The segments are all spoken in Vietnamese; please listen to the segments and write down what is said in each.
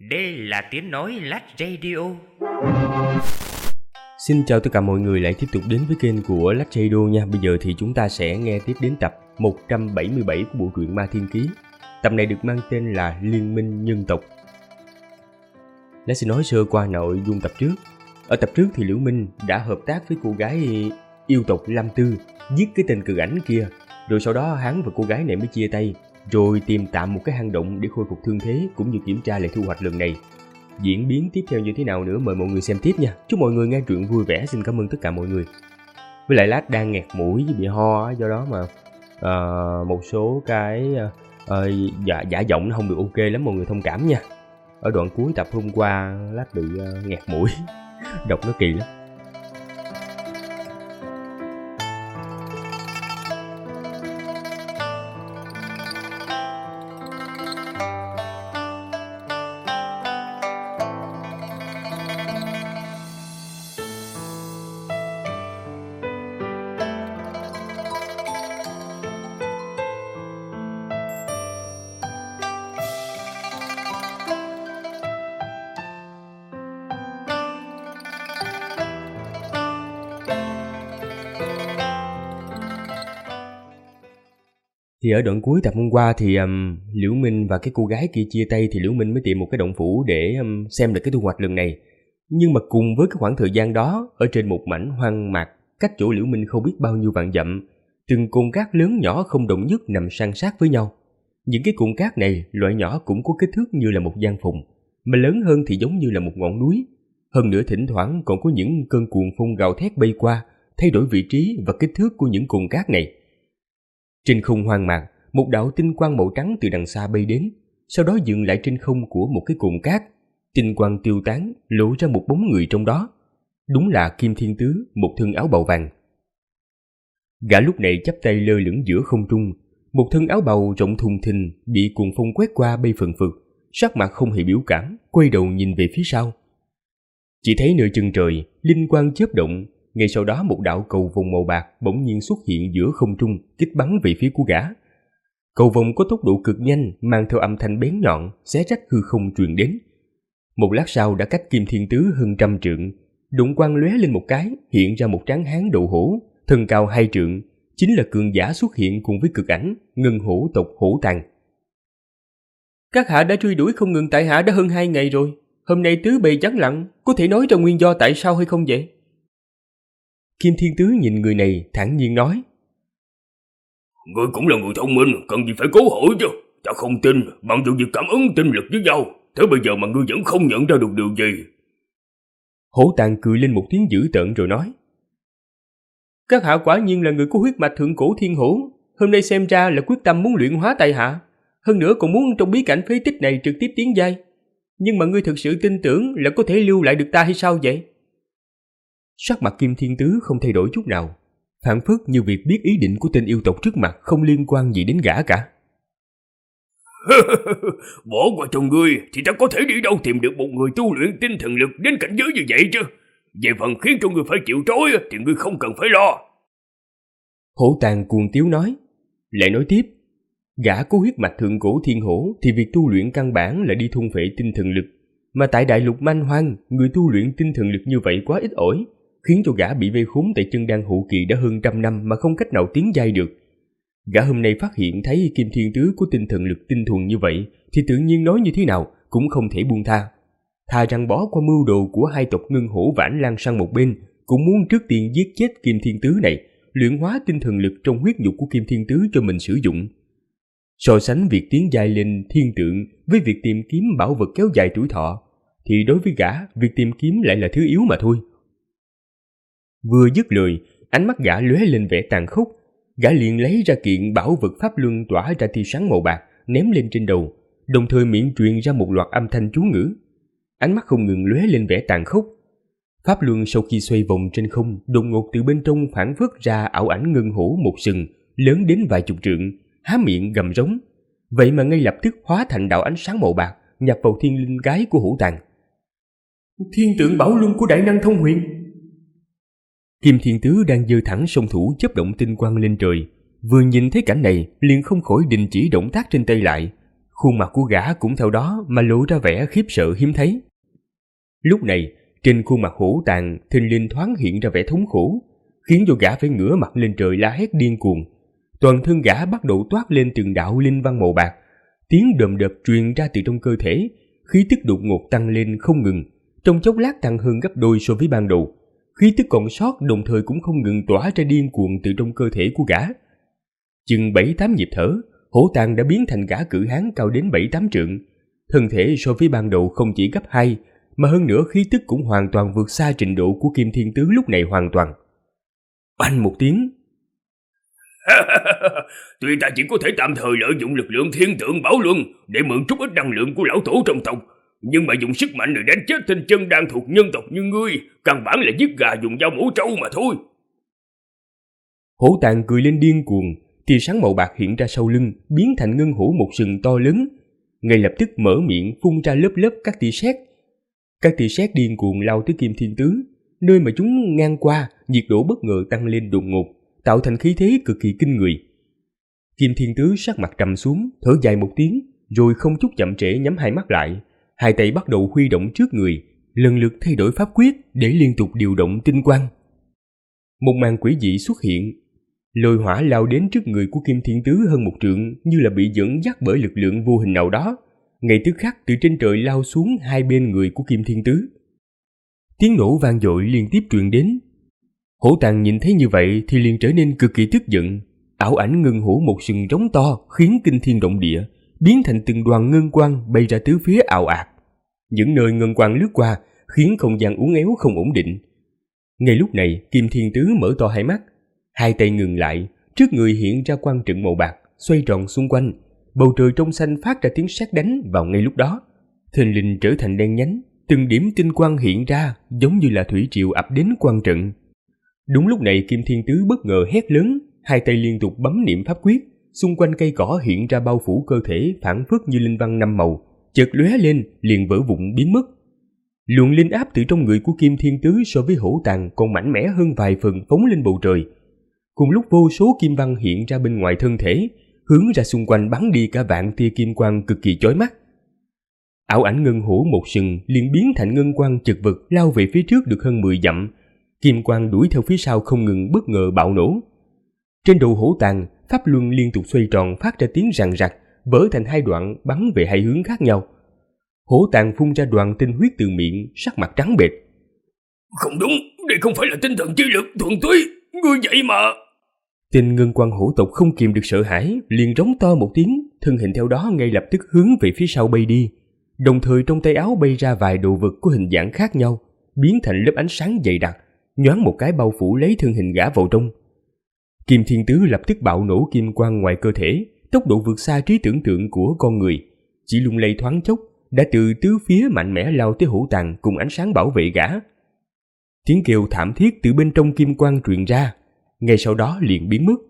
Đây là tiếng nói Lách Radio. Xin chào tất cả mọi người lại tiếp tục đến với kênh của Lách Radio nha. Bây giờ thì chúng ta sẽ nghe tiếp đến tập 177 của bộ truyện Ma Thiên Ký. Tập này được mang tên là Liên minh nhân tộc. Lách sẽ nói sơ qua nội dung tập trước. Ở tập trước thì Liễu Minh đã hợp tác với cô gái yêu tộc Lam Tư, giết cái tên cự ảnh kia. Rồi sau đó hắn và cô gái này mới chia tay, rồi tìm tạm một cái hang động để khôi phục thương thế cũng như kiểm tra lại thu hoạch lần này. Diễn biến tiếp theo như thế nào nữa mời mọi người xem tiếp nha. Chúc mọi người nghe truyện vui vẻ. Xin cảm ơn tất cả mọi người. Với lại Lát đang nghẹt mũi với bị ho, do đó mà một số cái giả giọng nó không được ok lắm, mọi người thông cảm nha. Ở đoạn cuối tập hôm qua Lát bị nghẹt mũi đọc nó kỳ lắm. Thì ở đoạn cuối tập hôm qua thì Liễu Minh và cái cô gái kia chia tay, thì Liễu Minh mới tìm một cái động phủ để xem được cái thu hoạch lần này. Nhưng mà cùng với cái khoảng thời gian đó, ở trên một mảnh hoang mạc cách chỗ Liễu Minh không biết bao nhiêu vạn dặm, từng cồn cát lớn nhỏ không đồng nhất nằm san sát với nhau. Những cái cồn cát này loại nhỏ cũng có kích thước như là một gian phòng, mà lớn hơn thì giống như là một ngọn núi. Hơn nữa thỉnh thoảng còn có những cơn cuồng phong gào thét bay qua, thay đổi vị trí và kích thước của những cồn cát này. Trên không hoang mạc, một đạo tinh quang màu trắng từ đằng xa bay đến, sau đó dừng lại trên không của một cái cồn cát. Tinh quang tiêu tán, lộ ra một bóng người trong đó. Đúng là Kim Thiên Tứ, một thân áo bào vàng. Gã lúc này chắp tay lơ lửng giữa không trung, một thân áo bào rộng thùng thình bị cuồng phong quét qua bay phần phật, sắc mặt không hề biểu cảm, quay đầu nhìn về phía sau. Chỉ thấy nơi chân trời, linh quang chớp động. Ngay sau đó một đạo cầu vồng màu bạc bỗng nhiên xuất hiện giữa không trung, kích bắn về phía của gã. Cầu vồng có tốc độ cực nhanh, mang theo âm thanh bén nhọn, xé rách hư không truyền đến. Một lát sau đã cách Kim Thiên Tứ hơn 100 trượng, đụng quang lóe lên một cái, hiện ra một tráng hán đầu hổ, thân cao 2 trượng, chính là cường giả xuất hiện cùng với cực ảnh, ngân hổ tộc Hổ Tàng. Các hạ đã truy đuổi không ngừng tại hạ đã hơn 2 ngày rồi, hôm nay tứ bề vắng lặng, có thể nói ra nguyên do tại sao hay không vậy? Kim Thiên Tứ nhìn người này thản nhiên nói: Ngươi cũng là người thông minh, cần gì phải cố hỏi chứ. Ta không tin, bằng dù việc cảm ứng tinh lực với nhau, thế bây giờ mà ngươi vẫn không nhận ra được điều gì. Hổ Tàng cười lên một tiếng dữ tợn rồi nói: Các hạ quả nhiên là người có huyết mạch thượng cổ thiên hổ, hôm nay xem ra là quyết tâm muốn luyện hóa tại hạ, hơn nữa còn muốn trong bí cảnh phế tích này trực tiếp tiến giai. Nhưng mà ngươi thực sự tin tưởng là có thể lưu lại được ta hay sao vậy? Sắc mặt Kim Thiên Tứ không thay đổi chút nào, phảng phất như việc biết ý định của tên yêu tộc trước mặt không liên quan gì đến gã cả. Bỏ qua cho ngươi thì ta có thể đi đâu tìm được một người tu luyện tinh thần lực đến cảnh giới như vậy chứ. Về phần khiến cho ngươi phải chịu trói thì ngươi không cần phải lo. Hổ Tàng cuồng tiếu nói, lại nói tiếp: Gã có huyết mạch thượng cổ thiên hổ thì việc tu luyện căn bản là đi thôn phệ tinh thần lực, mà tại đại lục man hoang, người tu luyện tinh thần lực như vậy quá ít ỏi, khiến cho gã bị vây khốn tại chân đan hậu kỳ đã hơn 100 năm mà không cách nào tiến giai được. Gã hôm nay phát hiện thấy Kim Thiên Tứ có tinh thần lực tinh thuần như vậy thì tự nhiên nói như thế nào cũng không thể buông tha. Thà rằng bỏ qua mưu đồ của hai tộc Ngân Hổ Vãn Lan sang một bên, cũng muốn trước tiên giết chết Kim Thiên Tứ này, luyện hóa tinh thần lực trong huyết nhục của Kim Thiên Tứ cho mình sử dụng. So sánh việc tiến giai lên thiên tượng với việc tìm kiếm bảo vật kéo dài tuổi thọ, thì đối với gã, việc tìm kiếm lại là thứ yếu mà thôi. Vừa dứt lời, ánh mắt gã lóe lên vẻ tàn khốc, gã liền lấy ra kiện bảo vật pháp luân tỏa ra tia sáng màu bạc, ném lên trên đầu, đồng thời miệng truyền ra một loạt âm thanh chú ngữ. Ánh mắt không ngừng lóe lên vẻ tàn khốc. Pháp luân sau khi xoay vòng trên không, đột ngột từ bên trong phản phất ra ảo ảnh ngân hổ một sừng, lớn đến vài chục trượng, há miệng gầm rống. Vậy mà ngay lập tức hóa thành đạo ánh sáng màu bạc, nhập vào thiên linh gái của Hổ Tàng. Thiên tượng bảo luân của đại năng thông huyền. Kim Thiên Tứ đang giơ thẳng song thủ chớp động tinh quang lên trời, vừa nhìn thấy cảnh này liền không khỏi đình chỉ động tác trên tay lại, khuôn mặt của gã cũng theo đó mà lộ ra vẻ khiếp sợ hiếm thấy. Lúc này, trên khuôn mặt Hổ Tàng thình lình thoáng hiện ra vẻ thống khổ, khiến cho gã phải ngửa mặt lên trời la hét điên cuồng. Toàn thân gã bắt đầu toát lên từng đạo linh văn màu bạc, tiếng đờm đợp truyền ra từ trong cơ thể, khí tức đột ngột tăng lên không ngừng, trong chốc lát tăng hơn gấp đôi so với ban đầu. Khí tức còn sót đồng thời cũng không ngừng tỏa ra điên cuồng từ trong cơ thể của gã. Chừng 7-8 nhịp thở, Hổ Tàng đã biến thành gã cự hán cao đến 7-8 trượng. Thân thể so với ban đầu không chỉ gấp 2, mà hơn nữa khí tức cũng hoàn toàn vượt xa trình độ của Kim Thiên Tứ lúc này hoàn toàn. Oanh một tiếng. Tuy ta chỉ có thể tạm thời lợi dụng lực lượng thiên tượng Bảo Luân để mượn chút ít năng lượng của lão tổ trong tộc, nhưng mà dùng sức mạnh này đánh chết tên chân đang thuộc nhân tộc như ngươi, căn bản là giết gà dùng dao mổ trâu mà thôi. Hổ Tàng cười lên điên cuồng, tia sáng màu bạc hiện ra sau lưng, biến thành ngân hổ một sừng to lớn. Ngay lập tức mở miệng phun ra lớp lớp các tia sét. Các tia sét điên cuồng lao tới Kim Thiên Tứ, nơi mà chúng ngang qua, nhiệt độ bất ngờ tăng lên đột ngột, tạo thành khí thế cực kỳ kinh người. Kim Thiên Tứ sắc mặt trầm xuống, thở dài một tiếng, rồi không chút chậm trễ nhắm hai mắt lại, hai tay bắt đầu huy động trước người, lần lượt thay đổi pháp quyết để liên tục điều động tinh quang. Một màn quỷ dị xuất hiện, lôi hỏa lao đến trước người của Kim Thiên Tứ hơn 1 trượng, như là bị dẫn dắt bởi lực lượng vô hình nào đó, ngay tức khắc từ trên trời lao xuống hai bên người của Kim Thiên Tứ. Tiếng nổ vang dội liên tiếp truyền đến. Hổ Tàng nhìn thấy như vậy thì liền trở nên cực kỳ tức giận. Ảo ảnh ngân hổ một sừng trống to khiến kinh thiên động địa, biến thành từng đoàn ngân quang bay ra tứ phía ào ạt. Những nơi ngân quang lướt qua khiến không gian uốn éo không ổn định. Ngay lúc này, Kim Thiên Tứ mở to hai mắt, hai tay ngừng lại, trước người hiện ra quang trận màu bạc xoay tròn xung quanh, bầu trời trong xanh phát ra tiếng sét đánh vào ngay lúc đó. Thình lình trở thành đen nhánh, từng điểm tinh quang hiện ra giống như là thủy triều ập đến quang trận. Đúng lúc này, Kim Thiên Tứ bất ngờ hét lớn, hai tay liên tục bấm niệm pháp quyết, xung quanh cây cỏ hiện ra bao phủ cơ thể phảng phất như linh văn 5 màu, chợt lóe lên liền vỡ vụn biến mất. Luồng linh áp từ trong người của Kim Thiên Tứ so với Hổ Tàng còn mạnh mẽ hơn vài phần phóng lên bầu trời. Cùng lúc vô số kim văn hiện ra bên ngoài thân thể, hướng ra xung quanh bắn đi cả vạn tia kim quang cực kỳ chói mắt. Ảo ảnh ngân hổ một sừng liền biến thành ngân quang chật vật lao về phía trước được hơn 10 dặm, kim quang đuổi theo phía sau không ngừng bất ngờ bạo nổ. Trên đầu Hổ Tàng, pháp luân liên tục xoay tròn phát ra tiếng rằng rặc, vỡ thành hai đoạn bắn về hai hướng khác nhau. Hổ Tàng phun ra đoàn tinh huyết từ miệng, sắc mặt trắng bệch. Không đúng, đây không phải là tinh thần chi lực thuần túy, ngươi vậy mà. Tên ngân quang hổ tộc không kìm được sợ hãi, liền rống to một tiếng, thân hình theo đó ngay lập tức hướng về phía sau bay đi. Đồng thời trong tay áo bay ra vài đồ vật có hình dạng khác nhau, biến thành lớp ánh sáng dày đặc, nhoáng một cái bao phủ lấy thân hình gã vào trong. Kim Thiên Tứ lập tức bạo nổ kim quang ngoài cơ thể, tốc độ vượt xa trí tưởng tượng của con người. Chỉ lung lay thoáng chốc, đã từ tứ phía mạnh mẽ lao tới Hổ Tàng cùng ánh sáng bảo vệ gã. Tiếng kêu thảm thiết từ bên trong kim quang truyền ra, ngay sau đó liền biến mất.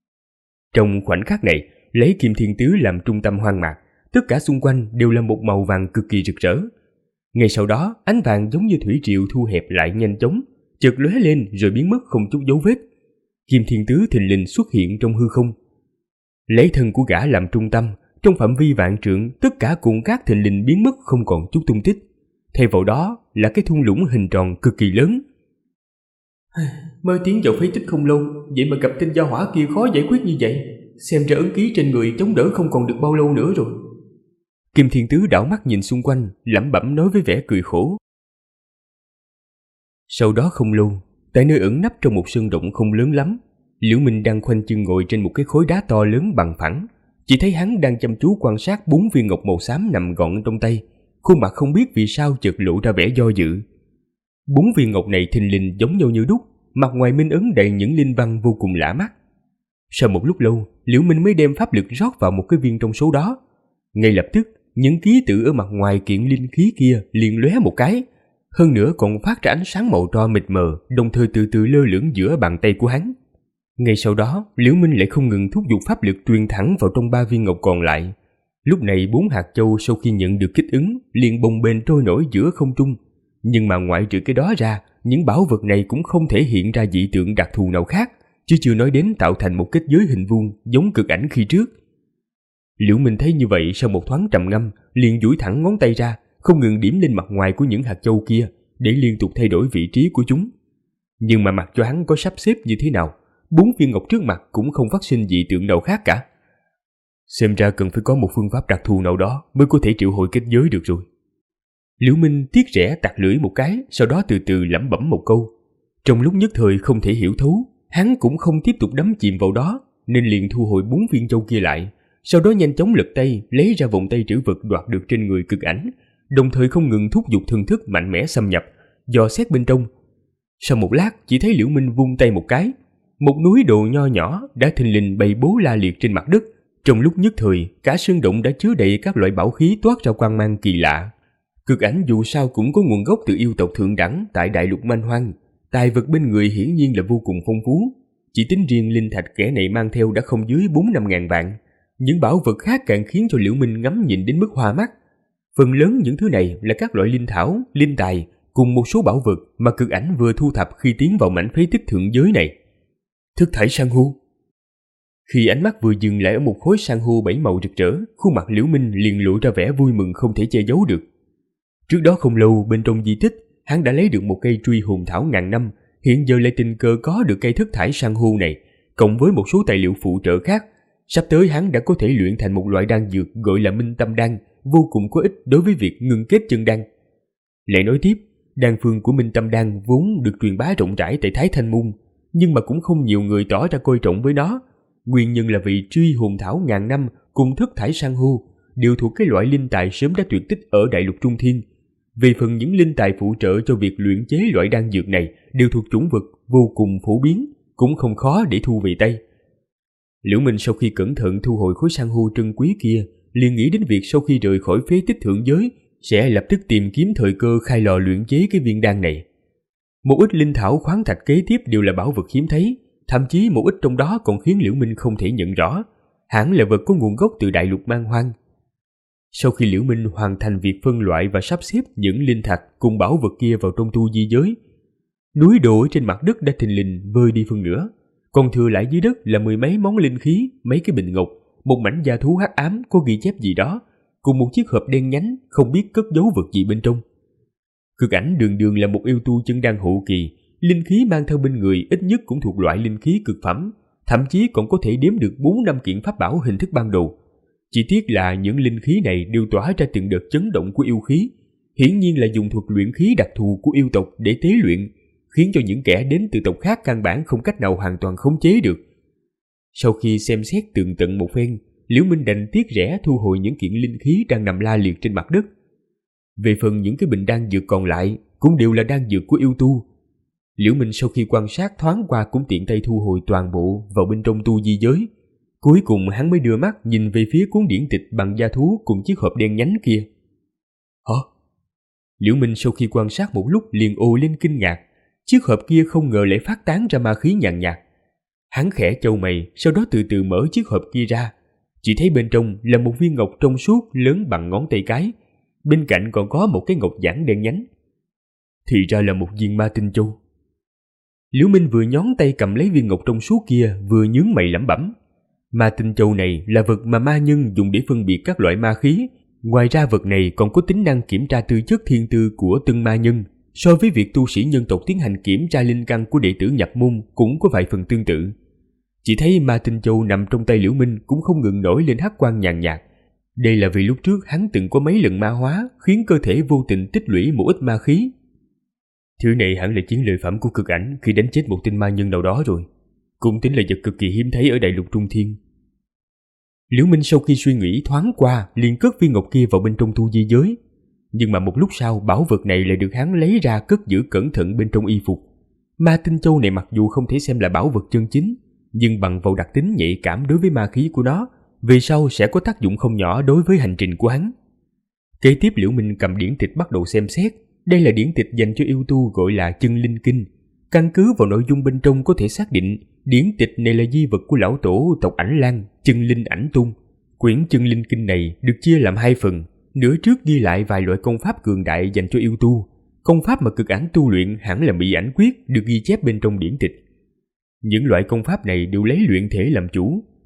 Trong khoảnh khắc này, lấy Kim Thiên Tứ làm trung tâm hoang mạc, tất cả xung quanh đều là một màu vàng cực kỳ rực rỡ. Ngay sau đó, ánh vàng giống như thủy triều thu hẹp lại nhanh chóng, chợt lóe lên rồi biến mất không chút dấu vết. Kim Thiên Tứ thình lình xuất hiện trong hư không. Lấy thân của gã làm trung tâm, trong phạm vi vạn trượng, tất cả cuộn cát thình lình biến mất không còn chút tung tích. Thay vào đó là cái thung lũng hình tròn cực kỳ lớn. Mới tiến vào phế tích không lâu, vậy mà gặp tên gia hỏa kia khó giải quyết như vậy. Xem ra ấn ký trên người chống đỡ không còn được bao lâu nữa rồi. Kim Thiên Tứ đảo mắt nhìn xung quanh, lẩm bẩm nói với vẻ cười khổ. Sau đó không lâu, tại nơi ẩn nấp trong một sơn động không lớn lắm, Liễu Minh đang khoanh chân ngồi trên một cái khối đá to lớn bằng phẳng. Chỉ thấy hắn đang chăm chú quan sát 4 viên ngọc màu xám nằm gọn trong tay, khuôn mặt không biết vì sao chợt lộ ra vẻ do dự. 4 viên ngọc này thình lình giống nhau như đúc, mặt ngoài minh ấn đầy những linh văn vô cùng lạ mắt. Sau một lúc lâu, Liễu Minh mới đem pháp lực rót vào một cái viên trong số đó. Ngay lập tức, những ký tự ở mặt ngoài kiện linh khí kia liền lóe một cái, hơn nữa còn phát ra ánh sáng màu tro mịt mờ, đồng thời từ từ lơ lửng giữa bàn tay của hắn. Ngay sau đó, Liễu Minh lại không ngừng thúc giục pháp lực truyền thẳng vào trong 3 viên ngọc còn lại. Lúc này 4 hạt châu sau khi nhận được kích ứng liền bồng bềnh trôi nổi giữa không trung. Nhưng mà ngoại trừ cái đó ra, những bảo vật này cũng không thể hiện ra dị tượng đặc thù nào khác, chứ chưa nói đến tạo thành một kết giới hình vuông giống cực ảnh khi trước. Liễu Minh thấy như vậy, sau một thoáng trầm ngâm, liền duỗi thẳng ngón tay ra, không ngừng điểm lên mặt ngoài của những hạt châu kia để liên tục thay đổi vị trí của chúng. Nhưng mà mặc cho hắn có sắp xếp như thế nào, 4 viên ngọc trước mặt cũng không phát sinh dị tượng nào khác cả. Xem ra cần phải có một phương pháp đặc thù nào đó mới có thể triệu hồi kết giới được rồi. Liễu Minh tiếc rẻ tặc lưỡi một cái, sau đó từ từ lẩm bẩm một câu. Trong lúc nhất thời không thể hiểu thấu, hắn cũng không tiếp tục đắm chìm vào đó, nên liền thu hồi 4 viên châu kia lại, sau đó nhanh chóng lật tay lấy ra vòng tay trữ vật đoạt được trên người Cực Ảnh, đồng thời không ngừng thúc giục thần thức mạnh mẽ xâm nhập, dò xét bên trong. Sau một lát, chỉ thấy Liễu Minh vung tay một cái, một núi đồ nho nhỏ đã thình lình bày bố la liệt trên mặt đất. Trong lúc nhất thời, cả sơn động đã chứa đầy các loại bảo khí toát ra quang mang kỳ lạ. Cực Ảnh dù sao cũng có nguồn gốc từ yêu tộc thượng đẳng tại đại lục man hoang, tài vật bên người hiển nhiên là vô cùng phong phú. Chỉ tính riêng linh thạch kẻ này mang theo đã không dưới 4-5 ngàn vạn. Những bảo vật khác càng khiến cho Liễu Minh ngắm nhìn đến mức hoa mắt. Phần lớn những thứ này là các loại linh thảo, linh tài cùng một số bảo vật mà Cực Ảnh vừa thu thập khi tiến vào mảnh phế tích thượng giới này. Thức thải san hô. Khi ánh mắt vừa dừng lại ở một khối san hô 7 màu rực rỡ, khuôn mặt Liễu Minh liền lộ ra vẻ vui mừng không thể che giấu được. Trước đó không lâu, bên trong di tích, hắn đã lấy được một cây truy hồn thảo ngàn năm, hiện giờ lại tình cờ có được cây thức thải san hô này, cộng với một số tài liệu phụ trợ khác. Sắp tới hắn đã có thể luyện thành một loại đan dược gọi là Minh Tâm Đan, vô cùng có ích đối với việc ngưng kết chân đan. Lại nói tiếp, đan phương của Minh Tâm Đan vốn được truyền bá rộng rãi tại Thái Thanh Môn, nhưng mà cũng không nhiều người tỏ ra coi trọng với nó. Nguyên nhân là vì truy hồn thảo ngàn năm cùng thức thải san hô đều thuộc cái loại linh tài sớm đã tuyệt tích ở đại lục Trung Thiên. Về phần những linh tài phụ trợ cho việc luyện chế loại đan dược này đều thuộc chủng vật vô cùng phổ biến, cũng không khó để thu về tay. Liễu Minh sau khi cẩn thận thu hồi khối san hô trân quý kia, liền nghĩ đến việc sau khi rời khỏi phế tích thượng giới sẽ lập tức tìm kiếm thời cơ khai lò luyện chế cái viên đan này. Một ít linh thảo khoáng thạch kế tiếp đều là bảo vật hiếm thấy, thậm chí một ít trong đó còn khiến Liễu Minh không thể nhận rõ, hẳn là vật có nguồn gốc từ đại lục man hoang. Sau khi Liễu Minh hoàn thành việc phân loại và sắp xếp những linh thạch cùng bảo vật kia vào trong tu di giới, núi đổ trên mặt đất đã thình lình vơi đi phân nửa, còn thừa lại dưới đất là 10 mấy món linh khí, mấy cái bình ngọc, một mảnh da thú hắc ám có ghi chép gì đó, cùng một chiếc hộp đen nhánh không biết cất giấu vật gì bên trong. Cực Ảnh đường đường là một yêu tu chân đan hậu kỳ, linh khí mang theo bên người ít nhất cũng thuộc loại linh khí cực phẩm, thậm chí còn có thể đếm được 4-5 kiện pháp bảo hình thức ban đầu. Chỉ tiếc là những linh khí này đều tỏa ra từng đợt chấn động của yêu khí, hiển nhiên là dùng thuật luyện khí đặc thù của yêu tộc để tế luyện, khiến cho những kẻ đến từ tộc khác căn bản không cách nào hoàn toàn khống chế được. Sau khi xem xét tường tận một phen, Liễu Minh đành tiếc rẻ thu hồi những kiện linh khí đang nằm la liệt trên mặt đất. Về phần những cái bình đan dược còn lại cũng đều là đan dược của yêu tu. Liễu Minh sau khi quan sát thoáng qua cũng tiện tay thu hồi toàn bộ vào bên trong tu di giới. Cuối cùng hắn mới đưa mắt nhìn về phía cuốn điển tịch bằng da thú cùng chiếc hộp đen nhánh kia. Hả? Liễu Minh sau khi quan sát một lúc liền ồ lên kinh ngạc. Chiếc hộp kia không ngờ lại phát tán ra ma khí nhàn nhạt. Hắn khẽ chau mày, sau đó từ từ mở chiếc hộp kia ra. Chỉ thấy bên trong là một viên ngọc trong suốt lớn bằng ngón tay cái. Bên cạnh còn có một cái ngọc giản đen nhánh. Thì ra là một viên ma tinh châu. Liễu Minh vừa nhón tay cầm lấy viên ngọc trong suốt kia, vừa nhướng mày lẩm bẩm. Ma tinh châu này là vật mà ma nhân dùng để phân biệt các loại ma khí. Ngoài ra vật này còn có tính năng kiểm tra tư chất thiên tư của từng ma nhân. So với việc tu sĩ nhân tộc tiến hành kiểm tra linh căn của đệ tử nhập môn cũng có vài phần tương tự. Chỉ thấy ma tinh châu nằm trong tay Liễu Minh cũng không ngừng nổi lên hắc quang nhàn nhạt. Đây là vì lúc trước hắn từng có mấy lần ma hóa, khiến cơ thể vô tình tích lũy một ít ma khí. Thứ này hẳn là chiến lợi phẩm của Cực Ảnh khi đánh chết một tên ma nhân nào đó rồi. Cũng tính là vật cực kỳ hiếm thấy ở đại lục Trung Thiên. Liễu Minh sau khi suy nghĩ thoáng qua liền cất viên ngọc kia vào bên trong tu di giới. Nhưng mà một lúc sau bảo vật này lại được hắn lấy ra cất giữ cẩn thận bên trong y phục. Ma tinh châu này mặc dù không thể xem là bảo vật chân chính, nhưng bằng vào đặc tính nhạy cảm đối với ma khí của nó, về sau sẽ có tác dụng không nhỏ đối với hành trình của hắn. Kế tiếp Liễu Minh cầm điển tịch bắt đầu xem xét. Đây là điển tịch dành cho yêu tu gọi là Chân Linh Kinh. Căn cứ vào nội dung bên trong có thể xác định điển tịch này là di vật của lão tổ tộc Ảnh Lang, Chân Linh Ảnh Tung. Quyển Chân Linh Kinh này được chia làm 2 phần, nửa trước ghi lại vài loại công pháp cường đại dành cho yêu tu. Công pháp mà Cực Ảnh tu luyện hẳn là Mỹ Ảnh Quyết được ghi chép bên trong điển tịch. Những loại công pháp này đều lấy luyện thể làm chủ,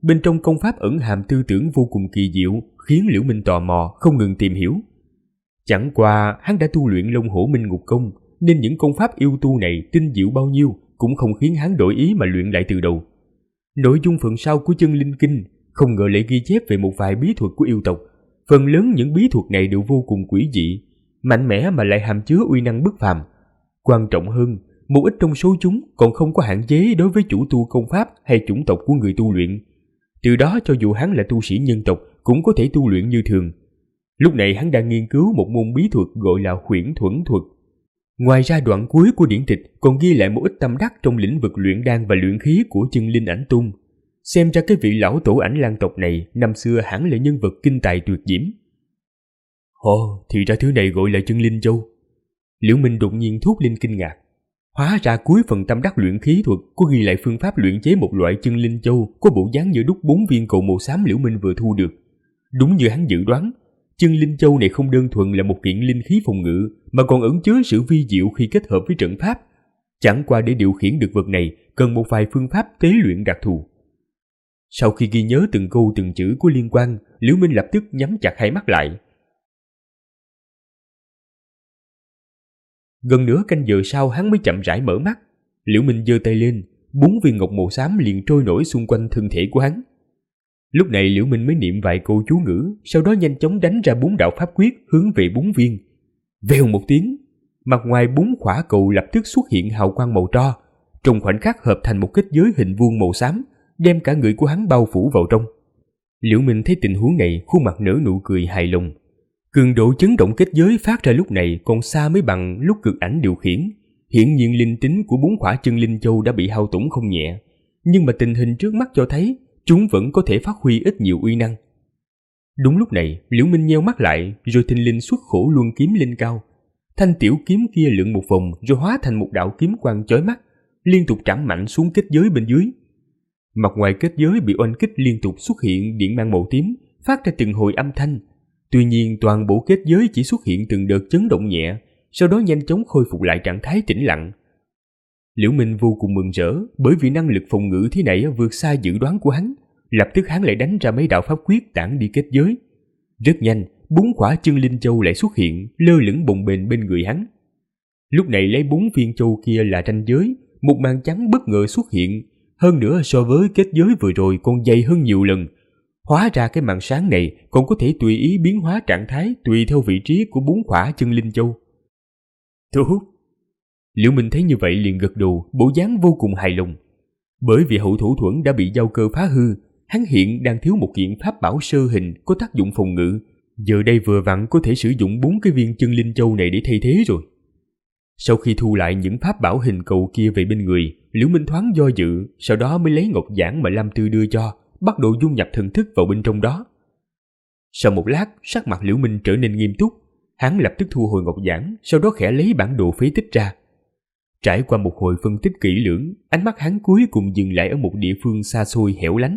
bên trong công pháp ẩn hàm tư tưởng vô cùng kỳ diệu, khiến Liễu Minh tò mò không ngừng tìm hiểu. Chẳng qua hắn đã tu luyện Long Hổ Minh Ngục Công, nên những công pháp yêu tu này tinh diệu bao nhiêu cũng không khiến hắn đổi ý mà luyện lại từ đầu. Nội dung phần sau của Chân Linh Kinh không ngờ lại ghi chép về một vài bí thuật của yêu tộc. Phần lớn những bí thuật này đều vô cùng quỷ dị, mạnh mẽ mà lại hàm chứa uy năng bất phàm. Quan trọng hơn, một ít trong số chúng còn không có hạn chế đối với chủ tu công pháp hay chủng tộc của người tu luyện. Từ đó cho dù hắn là tu sĩ nhân tộc cũng có thể tu luyện như thường. Lúc này hắn đang nghiên cứu một môn bí thuật gọi là Huyễn Thuẫn Thuật. Ngoài ra đoạn cuối của điển tịch còn ghi lại một ít tâm đắc trong lĩnh vực luyện đan và luyện khí của Chân Linh Ảnh Tôn. Xem ra cái vị lão tổ Ảnh Lang tộc này năm xưa hẳn là nhân vật kinh tài tuyệt diễm. Ồ, thì ra thứ này gọi là Chân Linh Châu. Liễu Minh đột nhiên thốt lên kinh ngạc. Hóa ra cuối phần tâm đắc luyện khí thuật có ghi lại phương pháp luyện chế một loại Chân Linh Châu có bộ dáng như đúc 4 viên cầu màu xám Liễu Minh vừa thu được. Đúng như hắn dự đoán, Chân Linh Châu này không đơn thuần là một kiện linh khí phòng ngự mà còn ẩn chứa sự vi diệu khi kết hợp với trận pháp. Chẳng qua để điều khiển được vật này cần một vài phương pháp tế luyện đặc thù. Sau khi ghi nhớ từng câu từng chữ của liên quan, Liễu Minh lập tức nhắm chặt hai mắt lại. Gần nửa canh giờ sau hắn mới chậm rãi mở mắt. Liễu Minh giơ tay lên, 4 viên ngọc màu xám liền trôi nổi xung quanh thân thể của hắn. Lúc này Liễu Minh mới niệm vài câu chú ngữ, sau đó nhanh chóng đánh ra 4 đạo pháp quyết hướng về 4 viên. Vèo một tiếng, mặt ngoài 4 khỏa cầu lập tức xuất hiện hào quang màu tro, trong khoảnh khắc hợp thành một kết giới hình vuông màu xám, đem cả người của hắn bao phủ vào trong. Liễu Minh thấy tình huống này, khuôn mặt nở nụ cười hài lòng. Cường độ chấn động kết giới phát ra lúc này còn xa mới bằng lúc Cực Ảnh điều khiển. Hiển nhiên linh tính của 4 khỏa Chân Linh Châu đã bị hao tổn không nhẹ, nhưng mà tình hình trước mắt cho thấy chúng vẫn có thể phát huy ít nhiều uy năng. Đúng lúc này, Liễu Minh nheo mắt lại, rồi thình lình xuất Khổ Luân kiếm lên cao. Thanh tiểu kiếm kia lượn một vòng rồi hóa thành một đạo kiếm quang chói mắt, liên tục trảm mạnh xuống kết giới bên dưới. Mặt ngoài kết giới bị oanh kích liên tục xuất hiện điện mang màu tím, phát ra từng hồi âm thanh. Tuy nhiên toàn bộ kết giới chỉ xuất hiện từng đợt chấn động nhẹ, sau đó nhanh chóng khôi phục lại trạng thái tĩnh lặng. Liễu Minh vô cùng mừng rỡ, bởi vì năng lực phòng ngự thế này vượt xa dự đoán của hắn. Lập tức hắn lại đánh ra mấy đạo pháp quyết tản đi kết giới. Rất nhanh, 4 khỏa Chân Linh Châu lại xuất hiện, lơ lửng bồng bềnh bên người hắn. Lúc này lấy 4 viên châu kia là ranh giới, một màn trắng bất ngờ xuất hiện, hơn nữa so với kết giới vừa rồi còn dày hơn nhiều lần. Hóa ra cái màn sáng này còn có thể tùy ý biến hóa trạng thái tùy theo vị trí của 4 khỏa Chân Linh Châu. Thu hút. Liễu Minh thấy như vậy liền gật đầu, bộ dáng vô cùng hài lòng. Bởi vì hậu thủ thuẫn đã bị giao cơ phá hư, hắn hiện đang thiếu một kiện pháp bảo sơ hình có tác dụng phòng ngự. Giờ đây vừa vặn có thể sử dụng 4 cái viên Chân Linh Châu này để thay thế rồi. Sau khi thu lại những pháp bảo hình cầu kia về bên người, Liễu Minh thoáng do dự, sau đó mới lấy ngọc giản mà Lam Tư đưa cho, bắt đầu dung nhập thần thức vào bên trong đó. Sau một lát, sắc mặt Liễu Minh trở nên nghiêm túc, hắn lập tức thu hồi ngọc giản, sau đó khẽ lấy bản đồ phế tích ra. Trải qua một hồi phân tích kỹ lưỡng, ánh mắt hắn cuối cùng dừng lại ở một địa phương xa xôi hẻo lánh.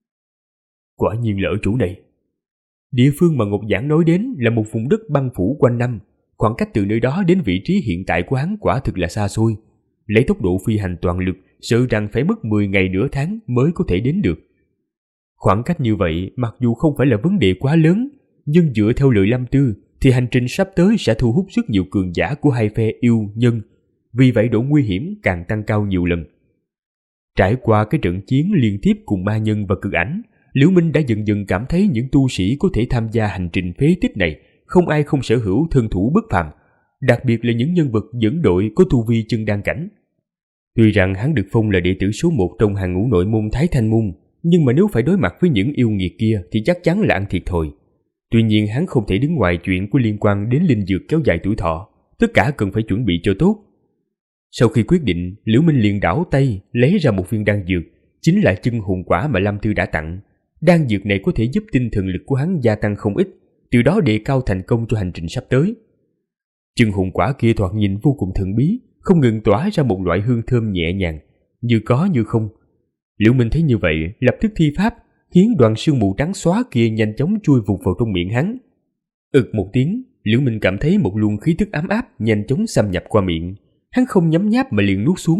Quả nhiên là ở chỗ này. Địa phương mà ngọc giản nói đến là một vùng đất băng phủ quanh năm, khoảng cách từ nơi đó đến vị trí hiện tại của hắn quả thực là xa xôi. Lấy tốc độ phi hành toàn lực, sợ rằng phải mất 10 ngày nửa tháng mới có thể đến được. Khoảng cách như vậy mặc dù không phải là vấn đề quá lớn, nhưng dựa theo lời Lam Tư thì hành trình sắp tới sẽ thu hút rất nhiều cường giả của hai phe yêu nhân, vì vậy độ nguy hiểm càng tăng cao nhiều lần. Trải qua cái trận chiến liên tiếp cùng ma nhân và Cực Ảnh, Liễu Minh đã dần dần cảm thấy những tu sĩ có thể tham gia hành trình phế tích này không ai không sở hữu thân thủ bất phàm, đặc biệt là những nhân vật dẫn đội có tu vi chân đan cảnh. Tuy rằng hắn được phong là đệ tử số 1 trong hàng ngũ nội môn Thái Thanh Môn, nhưng mà nếu phải đối mặt với những yêu nghiệt kia thì chắc chắn là ăn thiệt thòi. Tuy nhiên hắn không thể đứng ngoài chuyện của liên quan đến linh dược kéo dài tuổi thọ, tất cả cần phải chuẩn bị cho tốt. Sau khi quyết định, Liễu Minh liền đảo tay lấy ra một viên đan dược, chính là chân hồn quả mà Lam Tư đã tặng. Đan dược này có thể giúp tinh thần lực của hắn gia tăng không ít, từ đó đề cao thành công cho hành trình sắp tới. Chân hồn quả kia thoạt nhìn vô cùng thần bí, không ngừng tỏa ra một loại hương thơm nhẹ nhàng, như có như không. Liễu Minh thấy như vậy, lập tức thi pháp, khiến đoàn sương mù trắng xóa kia nhanh chóng chui vụt vào trong miệng hắn. Ực một tiếng, Liễu Minh cảm thấy một luồng khí tức ấm áp nhanh chóng xâm nhập qua miệng. Hắn không nhấm nháp mà liền nuốt xuống.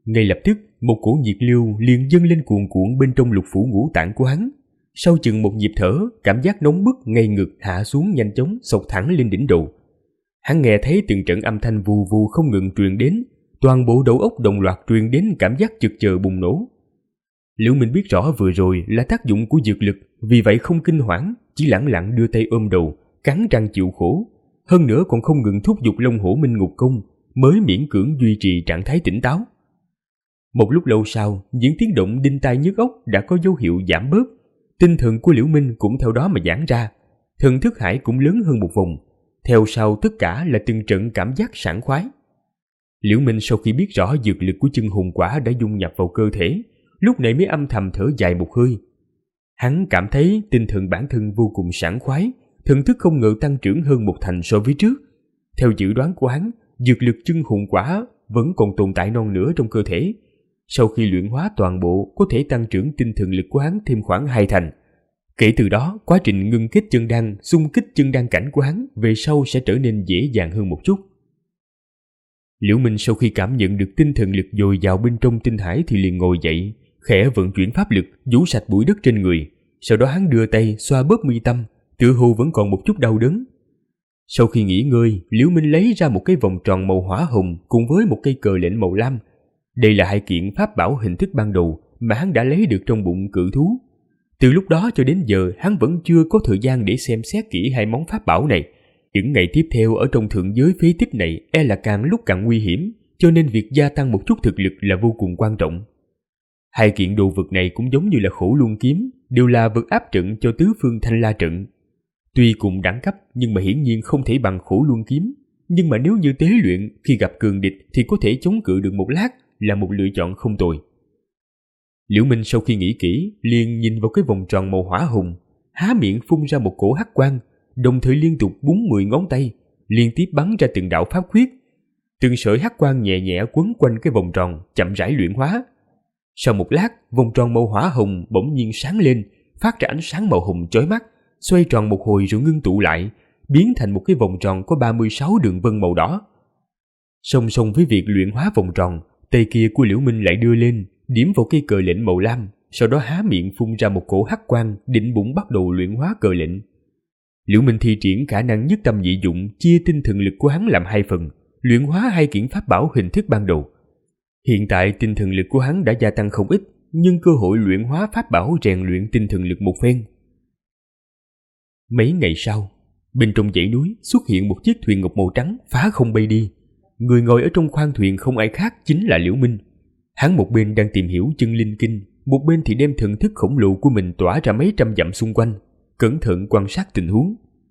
Ngay lập tức, một cỗ nhiệt lưu liền dâng lên cuồn cuộn bên trong lục phủ ngũ tạng của hắn. Sau chừng một nhịp thở, cảm giác nóng bức ngay ngực hạ xuống nhanh chóng, xộc thẳng lên đỉnh đầu. Hắn nghe thấy từng trận âm thanh vù vù không ngừng truyền đến, toàn bộ đầu óc đồng loạt truyền đến cảm giác chực chờ bùng nổ. Liễu Minh biết rõ vừa rồi là tác dụng của dược lực, vì vậy không kinh hoảng, chỉ lẳng lặng đưa tay ôm đầu, cắn răng chịu khổ. Hơn nữa còn không ngừng thúc giục Long Hổ Minh Ngục Công, mới miễn cưỡng duy trì trạng thái tỉnh táo. Một lúc lâu sau, những tiếng động đinh tai nhức óc đã có dấu hiệu giảm bớt. Tinh thần của Liễu Minh cũng theo đó mà giãn ra, thần thức hải cũng lớn hơn một vòng. Theo sau tất cả là từng trận cảm giác sảng khoái. Liễu Minh sau khi biết rõ dược lực của chân hồn quả đã dung nhập vào cơ thể, lúc này mới âm thầm thở dài một hơi. Hắn cảm thấy tinh thần bản thân vô cùng sảng khoái, thần thức không ngờ tăng trưởng hơn một thành so với trước. Theo dự đoán của hắn, dược lực chân hồn quả vẫn còn tồn tại non nửa trong cơ thể. Sau khi luyện hóa toàn bộ, có thể tăng trưởng tinh thần lực của hắn thêm khoảng 2 thành. Kể từ đó, quá trình ngưng kết chân đan, xung kích chân đan cảnh của hắn về sau sẽ trở nên dễ dàng hơn một chút. Liễu Minh sau khi cảm nhận được tinh thần lực dồi dào bên trong tinh hải thì liền ngồi dậy, khẽ vận chuyển pháp lực, vũ sạch bụi đất trên người. Sau đó hắn đưa tay xoa bóp mi tâm, tựa hồ vẫn còn một chút đau đớn. Sau khi nghỉ ngơi, Liễu Minh lấy ra một cái vòng tròn màu hỏa hồng cùng với một cây cờ lệnh màu lam. Đây là hai kiện pháp bảo hình thức ban đầu mà hắn đã lấy được trong bụng cự thú. Từ lúc đó cho đến giờ, hắn vẫn chưa có thời gian để xem xét kỹ hai món pháp bảo này. Những ngày tiếp theo ở trong thượng giới phế tích này e là càng lúc càng nguy hiểm, cho nên việc gia tăng một chút thực lực là vô cùng quan trọng. Hai kiện đồ vật này cũng giống như là Khổ Luân kiếm, đều là vật áp trận cho tứ phương Thanh La trận. Tuy cùng đẳng cấp nhưng mà hiển nhiên không thể bằng Khổ Luân kiếm, nhưng mà nếu như tế luyện khi gặp cường địch thì có thể chống cự được một lát, là một lựa chọn không tồi. Liễu Minh sau khi nghĩ kỹ, liền nhìn vào cái vòng tròn màu hỏa hồng, há miệng phun ra một cổ hắc quang, đồng thời liên tục búng 10 ngón tay, liên tiếp bắn ra từng đạo pháp quyết. Từng sợi hắc quang nhẹ nhẹ quấn quanh cái vòng tròn, chậm rãi luyện hóa. Sau một lát, vòng tròn màu hỏa hồng bỗng nhiên sáng lên, phát ra ánh sáng màu hồng chói mắt, xoay tròn một hồi rồi ngưng tụ lại, biến thành một cái vòng tròn có 36 đường vân màu đỏ. Song song với việc luyện hóa vòng tròn, tay kia của Liễu Minh lại đưa lên, điểm vào cây cờ lệnh màu lam, sau đó há miệng phun ra một cổ hắc quang, định bụng bắt đầu luyện hóa cờ lệnh. Liễu Minh thi triển khả năng nhất tâm nhị dụng, chia tinh thần lực của hắn làm hai phần, luyện hóa hai kiện pháp bảo hình thức ban đầu. Hiện tại tinh thần lực của hắn đã gia tăng không ít, nhưng cơ hội luyện hóa pháp bảo rèn luyện tinh thần lực một phen. Mấy ngày sau, bên trong dãy núi xuất hiện một chiếc thuyền ngọc màu trắng phá không bay đi. Người ngồi ở trong khoang thuyền không ai khác chính là Liễu Minh. Hắn một bên đang tìm hiểu chân linh kinh, một bên thì đem thần thức khổng lồ của mình tỏa ra mấy trăm dặm xung quanh, cẩn thận quan sát tình huống.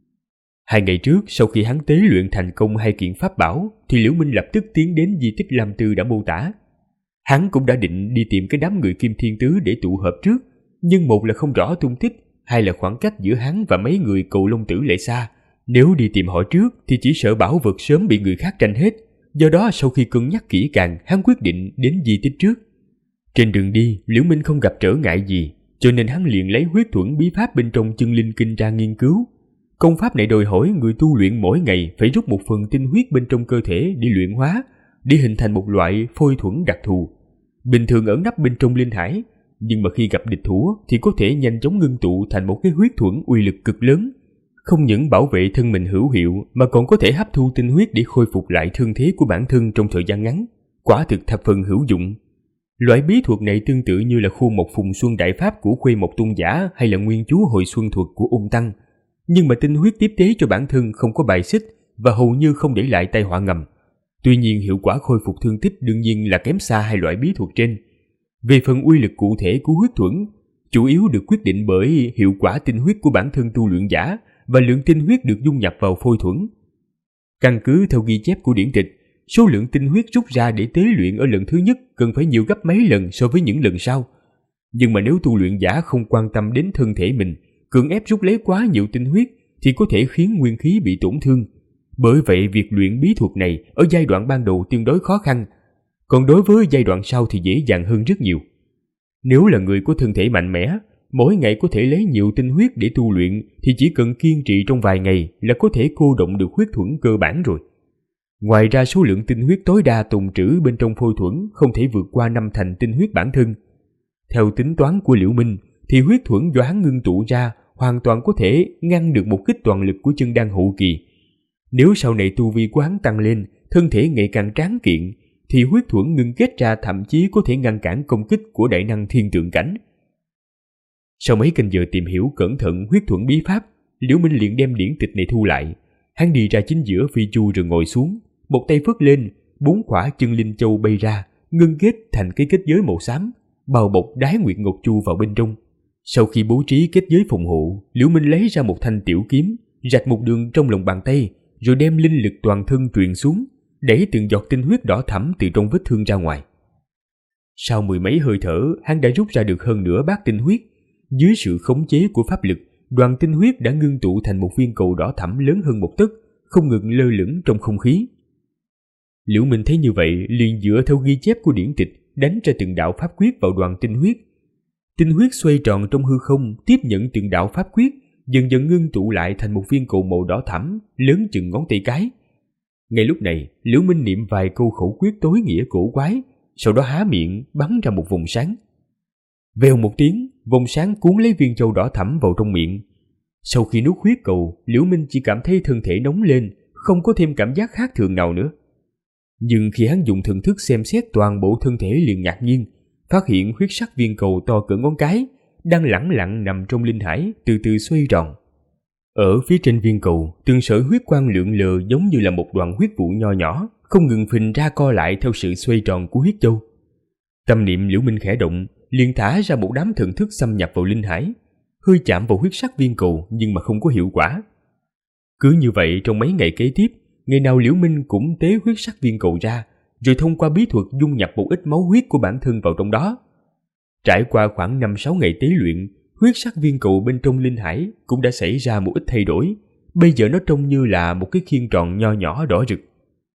2 ngày trước, sau khi hắn tế luyện thành công hai kiện pháp bảo, thì Liễu Minh lập tức tiến đến di tích Lam Tư đã mô tả. Hắn cũng đã định đi tìm cái đám người Kim Thiên Tứ để tụ họp trước, nhưng một là không rõ tung tích, hai là khoảng cách giữa hắn và mấy người Cựu Long Tử lại xa. Nếu đi tìm họ trước thì chỉ sợ bảo vật sớm bị người khác tranh hết. Do đó sau khi cân nhắc kỹ càng, hắn quyết định đến di tích trước. Trên đường đi, Liễu Minh không gặp trở ngại gì, cho nên hắn liền lấy huyết thuẫn bí pháp bên trong chân linh kinh ra nghiên cứu. Công pháp này đòi hỏi người tu luyện mỗi ngày phải rút một phần tinh huyết bên trong cơ thể để luyện hóa, để hình thành một loại phôi thuẫn đặc thù. Bình thường ẩn nấp bên trong linh hải, nhưng mà khi gặp địch thủ thì có thể nhanh chóng ngưng tụ thành một cái huyết thuẫn uy lực cực lớn. Không những bảo vệ thân mình hữu hiệu mà còn có thể hấp thu tinh huyết để khôi phục lại thương thế của bản thân trong thời gian ngắn. Quả thực thập phần hữu dụng. Loại bí thuật này tương tự như là khu mộc phùng xuân đại pháp của Khuê Mộc Tôn Giả hay là nguyên chú hồi xuân thuật của Ung Tăng. Nhưng mà tinh huyết tiếp tế cho bản thân không có bài xích và hầu như không để lại tai họa ngầm. Tuy nhiên hiệu quả khôi phục thương tích đương nhiên là kém xa hai loại bí thuật trên. Về phần uy lực cụ thể của huyết thuẫn, chủ yếu được quyết định bởi hiệu quả tinh huyết của bản thân tu luyện giả và lượng tinh huyết được dung nhập vào phôi thuẫn. Căn cứ theo ghi chép của điển tịch, số lượng tinh huyết rút ra để tế luyện ở lần thứ nhất cần phải nhiều gấp mấy lần so với những lần sau. Nhưng mà nếu tu luyện giả không quan tâm đến thân thể mình, cưỡng ép rút lấy quá nhiều tinh huyết thì có thể khiến nguyên khí bị tổn thương. Bởi vậy việc luyện bí thuật này ở giai đoạn ban đầu tương đối khó khăn, còn đối với giai đoạn sau thì dễ dàng hơn rất nhiều. Nếu là người có thân thể mạnh mẽ, mỗi ngày có thể lấy nhiều tinh huyết để tu luyện thì chỉ cần kiên trì trong vài ngày là có thể cô động được huyết thuẫn cơ bản rồi. Ngoài ra số lượng tinh huyết tối đa tồn trữ bên trong phôi thuẫn không thể vượt qua 5 thành tinh huyết bản thân. Theo tính toán của Liễu Minh thì huyết thuẫn do hắn ngưng tụ ra hoàn toàn có thể ngăn được một kích toàn lực của chân đan hậu kỳ. Nếu sau này tu vi của hắn tăng lên, thân thể ngày càng tráng kiện, thì huyết thuẫn ngưng kết ra thậm chí có thể ngăn cản công kích của đại năng thiên tượng cảnh. Sau mấy canh giờ tìm hiểu cẩn thận huyết thuẫn bí pháp, Liễu Minh liền đem điển tịch này thu lại. Hắn đi ra chính giữa phi chu rồi ngồi xuống, một tay phất lên, 4 quả chân linh châu bay ra, ngưng kết thành cái kết giới màu xám, bao bọc đái nguyệt ngọc chu vào bên trong. Sau khi bố trí kết giới phòng hộ, Liễu Minh lấy ra một thanh tiểu kiếm, rạch một đường trong lòng bàn tay, rồi đem linh lực toàn thân truyền xuống, đẩy từng giọt tinh huyết đỏ thẫm từ trong vết thương ra ngoài. Sau 10 mấy hơi thở, hắn đã rút ra được hơn nửa bát tinh huyết. Dưới sự khống chế của pháp lực, đoàn tinh huyết đã ngưng tụ thành một viên cầu đỏ thẫm lớn hơn một tấc, không ngừng lơ lửng trong không khí. Liễu Minh thấy như vậy, liền dựa theo ghi chép của điển tịch, đánh ra từng đạo pháp quyết vào đoàn tinh huyết. Tinh huyết xoay tròn trong hư không, tiếp nhận từng đạo pháp quyết, dần dần ngưng tụ lại thành một viên cầu màu đỏ thẫm, lớn chừng ngón tay cái. Ngay lúc này, Liễu Minh niệm vài câu khẩu quyết tối nghĩa cổ quái, sau đó há miệng bắn ra một vòng sáng. Vèo một tiếng, vòng sáng cuốn lấy viên châu đỏ thẫm vào trong miệng. Sau khi nuốt huyết cầu, Liễu Minh chỉ cảm thấy thân thể nóng lên, không có thêm cảm giác khác thường nào nữa. Nhưng khi hắn dùng thần thức xem xét toàn bộ thân thể liền ngạc nhiên, phát hiện huyết sắc viên cầu to cỡ ngón cái đang lẳng lặng nằm trong linh hải, từ từ xoay tròn. Ở phía trên viên cầu, từng sợi huyết quang lượn lờ giống như là một đoàn huyết vụ nho nhỏ, không ngừng phình ra co lại theo sự xoay tròn của huyết châu. Tâm niệm Liễu Minh khẽ động, liền thả ra một đám thần thức xâm nhập vào linh hải, hơi chạm vào huyết sắc viên cầu nhưng mà không có hiệu quả. Cứ như vậy trong mấy ngày kế tiếp, ngày nào Liễu Minh cũng tế huyết sắc viên cầu ra, rồi thông qua bí thuật dung nhập một ít máu huyết của bản thân vào trong đó. Trải qua khoảng 5-6 ngày tế luyện, huyết sắc viên cầu bên trong linh hải cũng đã xảy ra một ít thay đổi. Bây giờ nó trông như là một cái khiên tròn nho nhỏ đỏ rực.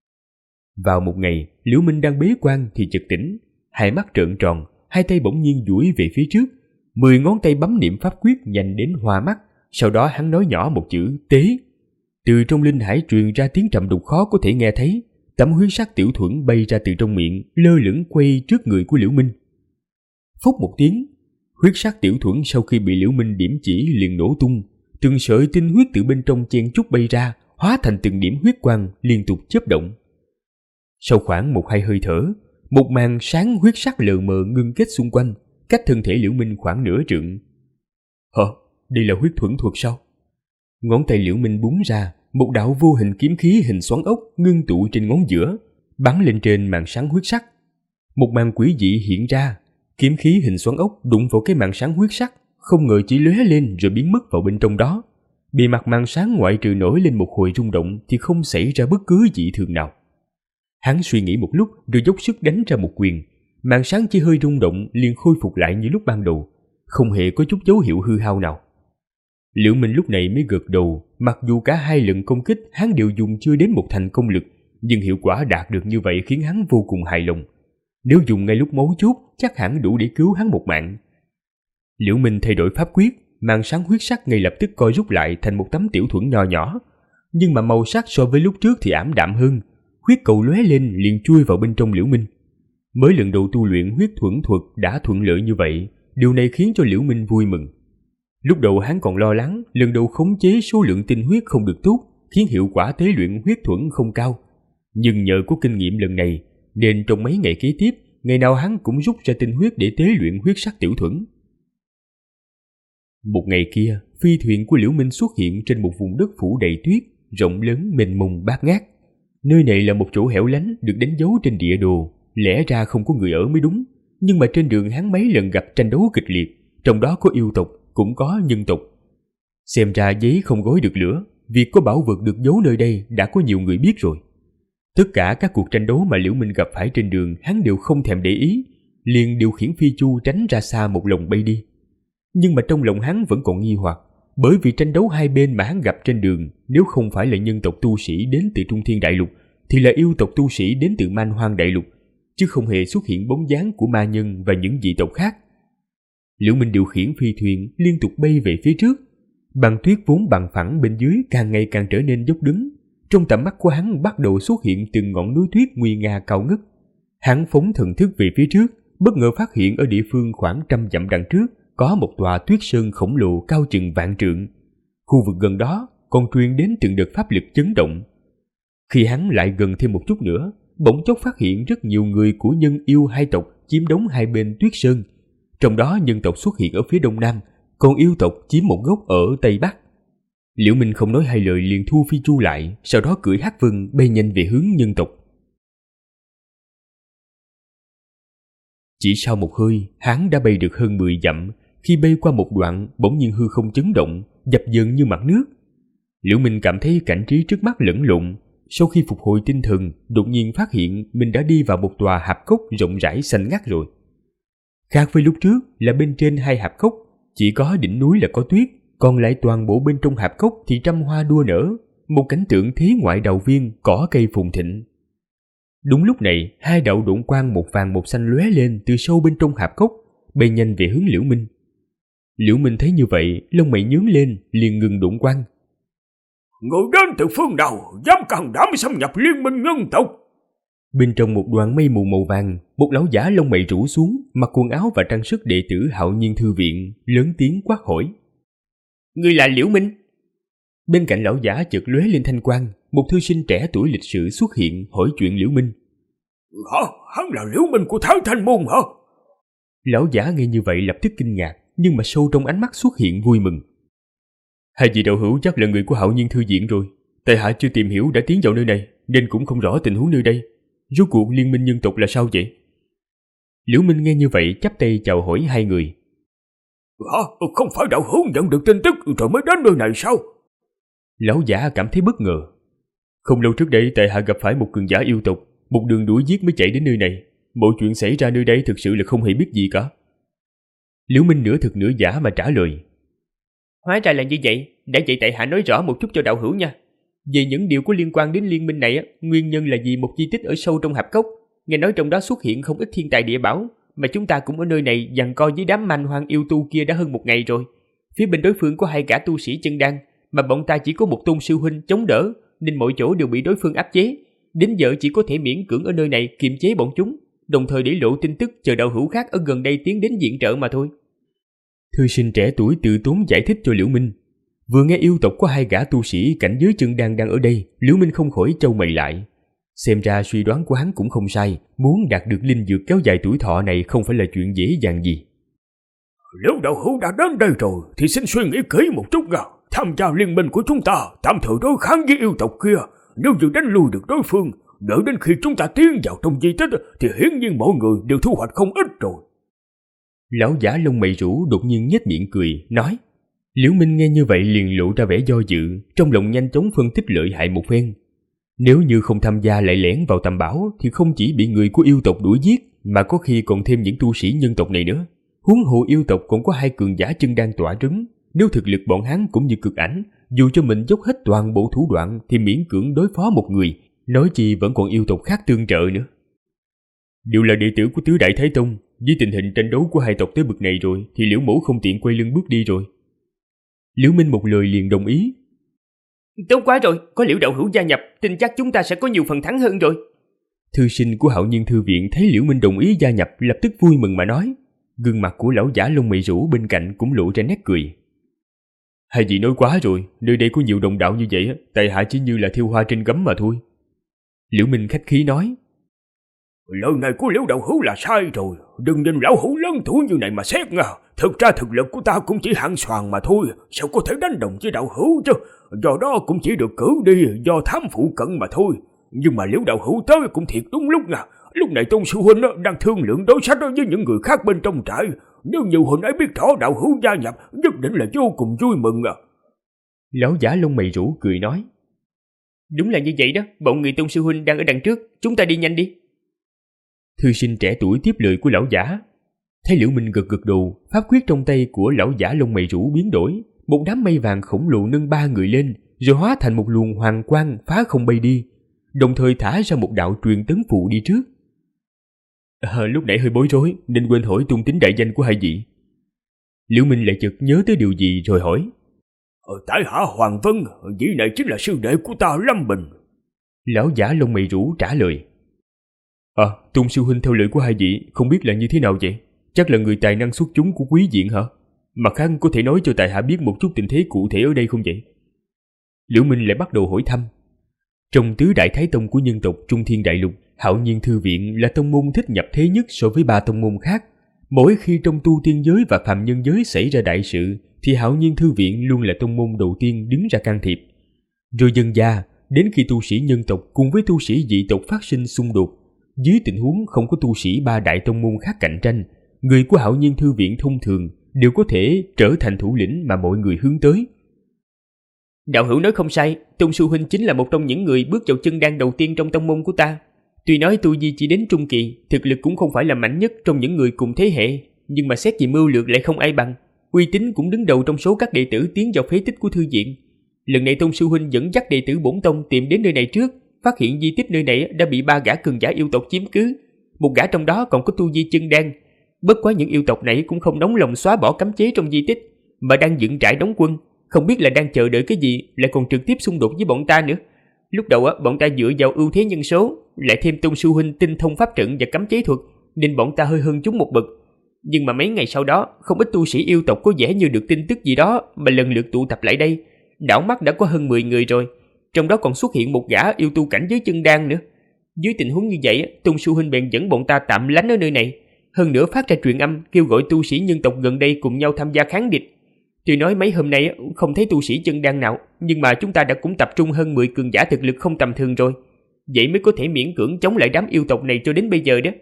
Vào một ngày, Liễu Minh đang bế quan thì chợt tỉnh, hai mắt trợn tròn, hai tay bỗng nhiên duỗi về phía trước, 10 ngón tay bấm niệm pháp quyết nhanh đến hoa mắt. Sau đó hắn nói nhỏ một chữ tế. Từ trong linh hải truyền ra tiếng trầm đục khó có thể nghe thấy. Tấm huyết sắc tiểu thuẫn bay ra từ trong miệng, lơ lửng quay trước người của Liễu Minh. Phốc một tiếng, huyết sắc tiểu thuẫn sau khi bị Liễu Minh điểm chỉ liền nổ tung, từng sợi tinh huyết từ bên trong chen chúc bay ra, hóa thành từng điểm huyết quang liên tục chớp động. Sau khoảng 1-2 hơi thở, một màn sáng huyết sắc lờ mờ ngưng kết xung quanh, cách thân thể Liễu Minh khoảng nửa trượng. Hả? Đây là huyết thuẫn thuật sao? Ngón tay Liễu Minh búng ra, một đạo vô hình kiếm khí hình xoắn ốc ngưng tụ trên ngón giữa, bắn lên trên màn sáng huyết sắc. Một màn quỷ dị hiện ra, kiếm khí hình xoắn ốc đụng vào cái màn sáng huyết sắc, không ngờ chỉ lóe lên rồi biến mất vào bên trong đó. Bề mặt màn sáng ngoại trừ nổi lên một hồi rung động thì không xảy ra bất cứ dị thường nào. Hắn suy nghĩ một lúc rồi dốc sức đánh ra một quyền, màn sáng chỉ hơi rung động liền khôi phục lại như lúc ban đầu, không hề có chút dấu hiệu hư hao nào. Liễu Minh lúc này mới gật đầu, mặc dù cả hai lần công kích hắn đều dùng chưa đến 1 thành công lực, nhưng hiệu quả đạt được như vậy khiến hắn vô cùng hài lòng. Nếu dùng ngay lúc mấu chốt, chắc hẳn đủ để cứu hắn một mạng. Liễu Minh thay đổi pháp quyết, màn sáng huyết sắc ngay lập tức co rút lại thành một tấm tiểu thuẫn nho nhỏ, nhưng mà màu sắc so với lúc trước thì ảm đạm hơn. Huyết cầu lóe lên liền chui vào bên trong Liễu Minh. Mới lần đầu tu luyện huyết thuẫn thuật đã thuận lợi như vậy, điều này khiến cho Liễu Minh vui mừng. Lúc đầu hắn còn lo lắng lần đầu khống chế số lượng tinh huyết không được tốt, khiến hiệu quả tế luyện huyết thuẫn không cao. Nhưng nhờ có kinh nghiệm lần này, nên trong mấy ngày kế tiếp, ngày nào hắn cũng rút ra tinh huyết để tế luyện huyết sắc tiểu thuẫn. Một ngày kia, phi thuyền của Liễu Minh xuất hiện trên một vùng đất phủ đầy tuyết, rộng lớn mênh mông bát ngát. Nơi này là một chỗ hẻo lánh được đánh dấu trên địa đồ, lẽ ra không có người ở mới đúng, nhưng mà trên đường hắn mấy lần gặp tranh đấu kịch liệt, trong đó có yêu tộc, cũng có nhân tộc. Xem ra giấy không gói được lửa, việc có bảo vật được giấu nơi đây đã có nhiều người biết rồi. Tất cả các cuộc tranh đấu mà Liễu Minh gặp phải trên đường hắn đều không thèm để ý, liền điều khiển phi chu tránh ra xa một lòng bay đi. Nhưng mà trong lòng hắn vẫn còn nghi hoặc, bởi vì tranh đấu hai bên mà hắn gặp trên đường nếu không phải là nhân tộc tu sĩ đến từ Trung Thiên Đại Lục thì là yêu tộc tu sĩ đến từ Man Hoang Đại Lục, chứ không hề xuất hiện bóng dáng của ma nhân và những dị tộc khác. Liễu Minh điều khiển phi thuyền liên tục bay về phía trước. Băng tuyết vốn bằng phẳng bên dưới càng ngày càng trở nên dốc đứng, trong tầm mắt của hắn bắt đầu xuất hiện từng ngọn núi tuyết nguy nga cao ngất. Hắn phóng thần thức về phía trước, bất ngờ phát hiện ở địa phương khoảng 100 dặm đằng trước có một tòa tuyết sơn khổng lồ cao chừng vạn trượng. Khu vực gần đó còn truyền đến từng đợt pháp lực chấn động. Khi hắn lại gần thêm một chút nữa, bỗng chốc phát hiện rất nhiều người của nhân yêu hai tộc chiếm đóng hai bên tuyết sơn. Trong đó nhân tộc xuất hiện ở phía đông nam, còn yêu tộc chiếm một góc ở tây bắc. Liễu Minh không nói hai lời liền thu phi chu lại, sau đó cưỡi hắc vân bay nhanh về hướng nhân tộc. Chỉ sau một hơi, hắn đã bay được hơn 10 dặm. Khi bay qua một đoạn, bỗng nhiên hư không chấn động, dập dờn như mặt nước. Liễu Minh cảm thấy cảnh trí trước mắt lẫn lộn. Sau khi phục hồi tinh thần, đột nhiên phát hiện mình đã đi vào một tòa hạp cốc rộng rãi xanh ngắt rồi. Khác với lúc trước là bên trên hai hạp cốc chỉ có đỉnh núi là có tuyết, còn lại toàn bộ bên trong hạp cốc thì trăm hoa đua nở, một cảnh tượng thế ngoại đào viên, cỏ cây phồn thịnh. Đúng lúc này, hai đạo độn quang một vàng một xanh lóe lên từ sâu bên trong hạp cốc, bay nhanh về hướng Liễu Minh. Liễu Minh thấy như vậy, lông mày nhướng lên, liền ngừng độn quang. Người đến từ phương nào, dám can đảm xâm nhập liên minh nhân tộc? Bên trong một đoàn mây mù màu vàng, một lão giả lông mày rũ xuống, mặc quần áo và trang sức đệ tử Hạo Nhiên Thư Viện, lớn tiếng quát hỏi. Ngươi là Liễu Minh? Bên cạnh lão giả chợt lóe lên thanh quang, một thư sinh trẻ tuổi lịch sự xuất hiện hỏi chuyện Liễu Minh. Hả? Hắn là Liễu Minh của Thái Thanh Môn hả? Lão giả nghe như vậy lập tức kinh ngạc, nhưng mà sâu trong ánh mắt xuất hiện vui mừng. Hai vị đạo hữu chắc là người của Hạo Nhiên Thư Viện rồi. Tại hạ chưa tìm hiểu đã tiến vào nơi này, nên cũng không rõ tình huống nơi đây. Rốt cuộc liên minh nhân tộc là sao vậy? Liễu Minh nghe như vậy chắp tay chào hỏi hai người. Hả? Không phải đạo hữu nhận được tin tức rồi mới đến nơi này sao? Lão giả cảm thấy bất ngờ. Không lâu trước đây tại hạ gặp phải một cường giả yêu tộc, một đường đuổi giết mới chạy đến nơi này. Mọi chuyện xảy ra nơi đây thực sự là không hề biết gì cả. Liễu Minh nửa thực nửa giả mà trả lời. Hóa ra là như vậy, đã vậy tại hạ nói rõ một chút cho đạo hữu nha. Về những điều có liên quan đến liên minh này, nguyên nhân là vì một di tích ở sâu trong hạp cốc. Nghe nói trong đó xuất hiện không ít thiên tài địa bảo, mà chúng ta cũng ở nơi này giằng co với đám man hoang yêu tu kia đã hơn một ngày rồi. Phía bên đối phương có hai gã tu sĩ chân đan, mà bọn ta chỉ có một tôn sư huynh chống đỡ, nên mọi chỗ đều bị đối phương áp chế. Đến giờ chỉ có thể miễn cưỡng ở nơi này kiềm chế bọn chúng, đồng thời để lộ tin tức chờ đạo hữu khác ở gần đây tiến đến viện trợ mà thôi. Thư sinh trẻ tuổi tự tốn giải thích cho Liễu Minh. Vừa nghe yêu tộc có hai gã tu sĩ cảnh giới chân đan đang ở đây, Liễu Minh không khỏi chau mày lại. Xem ra suy đoán của hắn cũng không sai, muốn đạt được linh dược kéo dài tuổi thọ này không phải là chuyện dễ dàng gì. Nếu đạo hữu đã đến đây rồi thì xin suy nghĩ kỹ một chút nha. Tham gia liên minh của chúng ta tạm thời đối kháng với yêu tộc kia. Nếu như đánh lui được đối phương, đợi đến khi chúng ta tiến vào trong di tích thì hiển nhiên mọi người đều thu hoạch không ít rồi. Lão giả lông mày rũ đột nhiên nhếch miệng cười, nói. Liễu Minh nghe như vậy liền lộ ra vẻ do dự, trong lòng nhanh chóng phân tích lợi hại một phen. Nếu như không tham gia lại lẻn vào tầm bảo thì không chỉ bị người của yêu tộc đuổi giết, mà có khi còn thêm những tu sĩ nhân tộc này nữa. Huống hồ yêu tộc còn có hai cường giả chân đang tỏa trấn, nếu thực lực bọn hắn cũng như cực ảnh, dù cho mình dốc hết toàn bộ thủ đoạn thì miễn cưỡng đối phó một người, nói chi vẫn còn yêu tộc khác tương trợ nữa. Đều là đệ tử của tứ đại Thái Tông, với tình hình tranh đấu của hai tộc tới bực này rồi thì Liễu mẫu không tiện quay lưng bước đi rồi. Liễu Minh một lời liền đồng ý. Tốt quá rồi, có Liễu đạo hữu gia nhập, tin chắc chúng ta sẽ có nhiều phần thắng hơn rồi. Thư sinh của Hạo Nhiên Thư Viện thấy Liễu Minh đồng ý gia nhập lập tức vui mừng mà nói. Gương mặt của lão giả lông mày rũ bên cạnh cũng lộ ra nét cười. Hai vị nói quá rồi, nơi đây có nhiều đồng đạo như vậy, tại hạ chỉ như là thiêu hoa trên gấm mà thôi. Liễu Minh khách khí nói. Lời này của Liễu đạo hữu là sai rồi, đừng nhìn lão hữu lớn tuổi như này mà xét nha. Thực ra thực lực của ta cũng chỉ hạng soàn mà thôi, sao có thể đánh đồng với đạo hữu chứ. Do đó cũng chỉ được cử đi do thám phụ cận mà thôi. Nhưng mà Liễu đạo hữu tới cũng thiệt đúng lúc nha. Lúc này tôn sư huynh đang thương lượng đối sách với những người khác bên trong trại. Nếu như huynh ấy biết rõ đạo hữu gia nhập, nhất định là vô cùng vui mừng à. Lão giả lông mày rũ cười nói. Đúng là như vậy đó, bọn người tôn sư huynh đang ở đằng trước, chúng ta đi nhanh đi. Thư sinh trẻ tuổi tiếp lời của lão giả. Thấy Liễu Minh gật gật đầu, pháp quyết trong tay của lão giả lông mày rũ biến đổi, một đám mây vàng khổng lồ nâng ba người lên, rồi hóa thành một luồng hoàng quang phá không bay đi, đồng thời thả ra một đạo truyền tấn phụ đi trước. Lúc nãy hơi bối rối nên quên hỏi tung tính đại danh của hai vị. Liễu Minh lại chợt nhớ tới điều gì rồi hỏi. Tại hạ Hoàng Vân, vị này chính là sư đệ của ta Lâm Bình, Lão giả lông mày rũ trả lời. Tôn sư huynh theo lời của hai vị không biết là như thế nào vậy? Chắc là người tài năng xuất chúng của quý viện hả? Mặt khác có thể nói cho tại hạ biết một chút tình thế cụ thể ở đây không vậy? Liễu Minh lại bắt đầu hỏi thăm. Trong tứ đại thái tông của nhân tộc Trung Thiên Đại Lục, Hạo Nhiên Thư Viện là tông môn thích nhập thế nhất so với 3 tông môn khác. Mỗi khi trong tu tiên giới và phàm nhân giới xảy ra đại sự, thì Hạo Nhiên Thư Viện luôn là tông môn đầu tiên đứng ra can thiệp. Rồi dần dà, đến khi tu sĩ nhân tộc cùng với tu sĩ dị tộc phát sinh xung đột, dưới tình huống không có tu sĩ 3 đại tông môn khác cạnh tranh, người của Hạo Nhiên Thư Viện thông thường đều có thể trở thành thủ lĩnh mà mọi người hướng tới. Đạo hữu nói không sai, Tôn sư huynh chính là một trong những người bước vào chân đan đầu tiên trong tông môn của ta. Tuy nói tu vi chỉ đến trung kỳ, thực lực cũng không phải là mạnh nhất trong những người cùng thế hệ, nhưng mà xét về mưu lược lại không ai bằng. Uy tín cũng đứng đầu trong số các đệ tử tiến vào phế tích của thư viện. Lần này Tôn sư huynh dẫn dắt đệ tử bổn tông tìm đến nơi này trước, phát hiện di tích nơi này đã bị 3 gã cường giả yêu tộc chiếm cứ. Một gã trong đó còn có tu vi chân đan. Bất quá những yêu tộc này cũng không nóng lòng xóa bỏ cấm chế trong di tích, mà đang dựng trại đóng quân, không biết là đang chờ đợi cái gì, lại còn trực tiếp xung đột với bọn ta nữa. Lúc đầu bọn ta dựa vào ưu thế nhân số, lại thêm Tôn sư huynh tinh thông pháp trận và cấm chế thuật, nên bọn ta hơi hơn chúng một bậc. Nhưng mà mấy ngày sau đó, không ít tu sĩ yêu tộc có vẻ như được tin tức gì đó mà lần lượt tụ tập lại đây. Đảo mắt đã có hơn 10 người rồi, trong đó còn xuất hiện một gã yêu tu cảnh giới chân đan nữa. Dưới tình huống như vậy, Tôn sư huynh bèn dẫn bọn ta tạm lánh ở nơi này, hơn nữa phát ra truyền âm kêu gọi tu sĩ nhân tộc gần đây cùng nhau tham gia kháng địch. Tuy nói mấy hôm nay không thấy tu sĩ chân đan nào, nhưng mà chúng ta đã cũng tập trung hơn 10 cường giả thực lực không tầm thường rồi. Vậy mới có thể miễn cưỡng chống lại đám yêu tộc này cho đến bây giờ đó.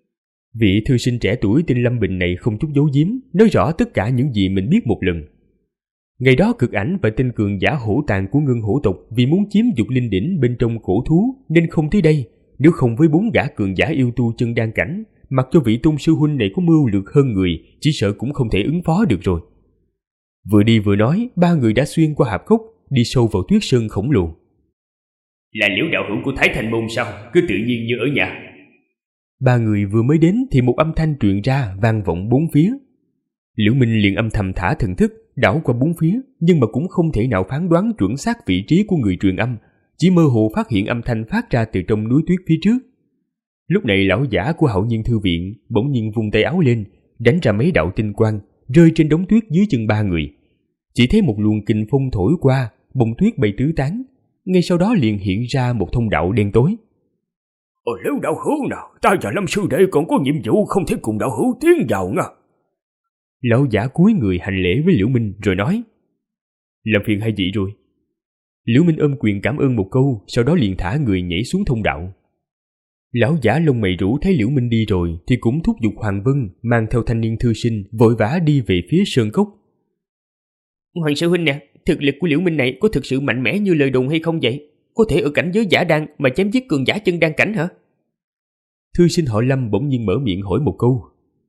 Vị thư sinh trẻ tuổi tên Lâm Bình này không chút giấu giếm, nói rõ tất cả những gì mình biết một lần. Ngày đó Cực Ảnh và tên cường giả hổ tàng của Ngân Hổ tộc vì muốn chiếm dục linh đỉnh bên trong cổ thú nên không tới đây. Nếu không với 4 gã cường giả yêu tu chân đan cảnh, mặc cho vị Tôn sư huynh này có mưu lược hơn người, chỉ sợ cũng không thể ứng phó được rồi. Vừa đi vừa nói, 3 người đã xuyên qua hạp cốc, đi sâu vào tuyết sơn khổng lồ. Là Liễu đạo hữu của Thái Thành môn sao? Cứ tự nhiên như ở nhà. 3 người vừa mới đến thì một âm thanh truyền ra vang vọng bốn phía. Liễu Minh liền âm thầm thả thần thức đảo qua bốn phía, nhưng mà cũng không thể nào phán đoán chuẩn xác vị trí của người truyền âm, chỉ mơ hồ phát hiện âm thanh phát ra từ trong núi tuyết phía trước. Lúc này lão giả của Hạo Nhiên Thư Viện bỗng nhiên vung tay áo lên, đánh ra mấy đạo tinh quang rơi trên đống tuyết dưới chân 3 người. Chỉ thấy một luồng kình phong thổi qua, bông tuyết bay tứ tán, ngay sau đó liền hiện ra một thông đạo đen tối. Liễu đạo hữu nào, ta và Lâm sư đệ còn có nhiệm vụ không thể cùng đạo hữu tiến vào nha. Lão giả cúi người hành lễ với Liễu Minh rồi nói: Làm phiền hai vị rồi. Liễu Minh ôm quyền cảm ơn một câu, sau đó liền thả người nhảy xuống thông đạo. Lão giả lông mày rũ thấy Liễu Minh đi rồi thì cũng thúc giục Hoàng Vân mang theo thanh niên thư sinh vội vã đi về phía sơn cốc. Hoàng sư huynh nè, thực lực của Liễu Minh này có thực sự mạnh mẽ như lời đồn hay không vậy? Có thể ở cảnh giới giả đan mà chém giết cường giả chân đan cảnh hả? Thư sinh họ Lâm bỗng nhiên mở miệng hỏi một câu.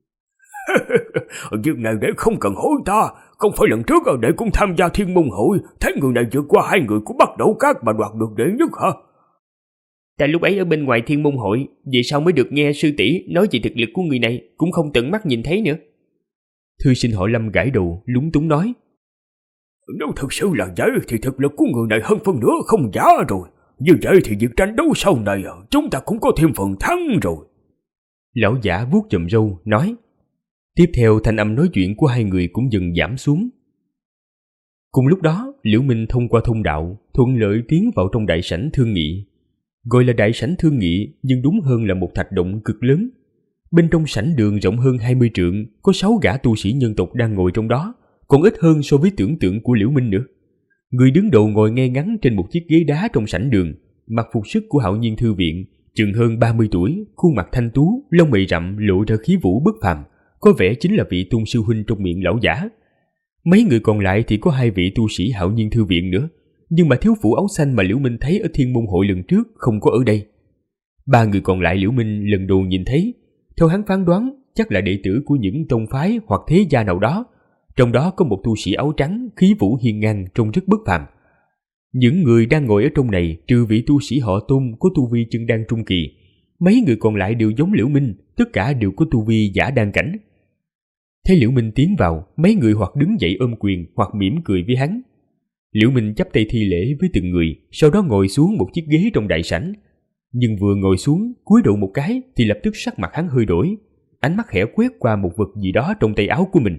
Việc này để không cần hỏi ta. Không phải lần trước để cũng tham gia Thiên Môn Hội, thấy người này vượt qua 2 người của Bắc Đẩu Các mà đoạt được đệ nhất hả? Ta lúc ấy ở bên ngoài Thiên Môn Hội, vì sao mới được nghe sư tỷ nói về thực lực của người này, cũng không tận mắt nhìn thấy nữa. Thư sinh họ Lâm gãi đầu lúng túng nói: Nếu thực sự là vậy thì thực lực của người này hơn phân nửa không giả rồi. Như vậy thì việc tranh đấu sau này chúng ta cũng có thêm phần thắng rồi. Lão giả vuốt chòm râu nói. Tiếp theo thanh âm nói chuyện của 2 người cũng dần giảm xuống. Cùng lúc đó, Liễu Minh thông qua thông đạo thuận lợi tiến vào trong đại sảnh thương nghị. Gọi là đại sảnh thương nghị nhưng đúng hơn là một thạch động cực lớn. Bên trong sảnh đường rộng hơn 20 trượng, có 6 gã tu sĩ nhân tộc đang ngồi trong đó, còn ít hơn so với tưởng tượng của Liễu Minh nữa. Người đứng đầu ngồi ngay ngắn trên một chiếc ghế đá trong sảnh đường, mặc phục sức của Hạo Nhiên Thư Viện, chừng hơn 30 tuổi, khuôn mặt thanh tú, lông mày rậm lộ ra khí vũ bất phàm, có vẻ chính là vị Tôn sư huynh trong miệng lão giả. Mấy người còn lại thì có 2 vị tu sĩ Hạo Nhiên Thư Viện nữa, nhưng mà thiếu phụ áo xanh mà Liễu Minh thấy ở Thiên Môn Hội lần trước không có ở đây. 3 người còn lại Liễu Minh lần đầu nhìn thấy, theo hắn phán đoán chắc là đệ tử của những tông phái hoặc thế gia nào đó. Trong đó có một tu sĩ áo trắng, khí vũ hiên ngang trông rất bất phàm. Những người đang ngồi ở trong này trừ vị tu sĩ họ Tôn có tu vi chân đan trung kỳ, mấy người còn lại đều giống Liễu Minh, tất cả đều có tu vi giả đan cảnh. Thấy Liễu Minh tiến vào, mấy người hoặc đứng dậy ôm quyền hoặc mỉm cười với hắn. Liễu Minh chắp tay thi lễ với từng người, sau đó ngồi xuống một chiếc ghế trong đại sảnh. Nhưng vừa ngồi xuống, cúi đầu một cái thì lập tức sắc mặt hắn hơi đổi, ánh mắt khẽ quét qua một vật gì đó trong tay áo của mình.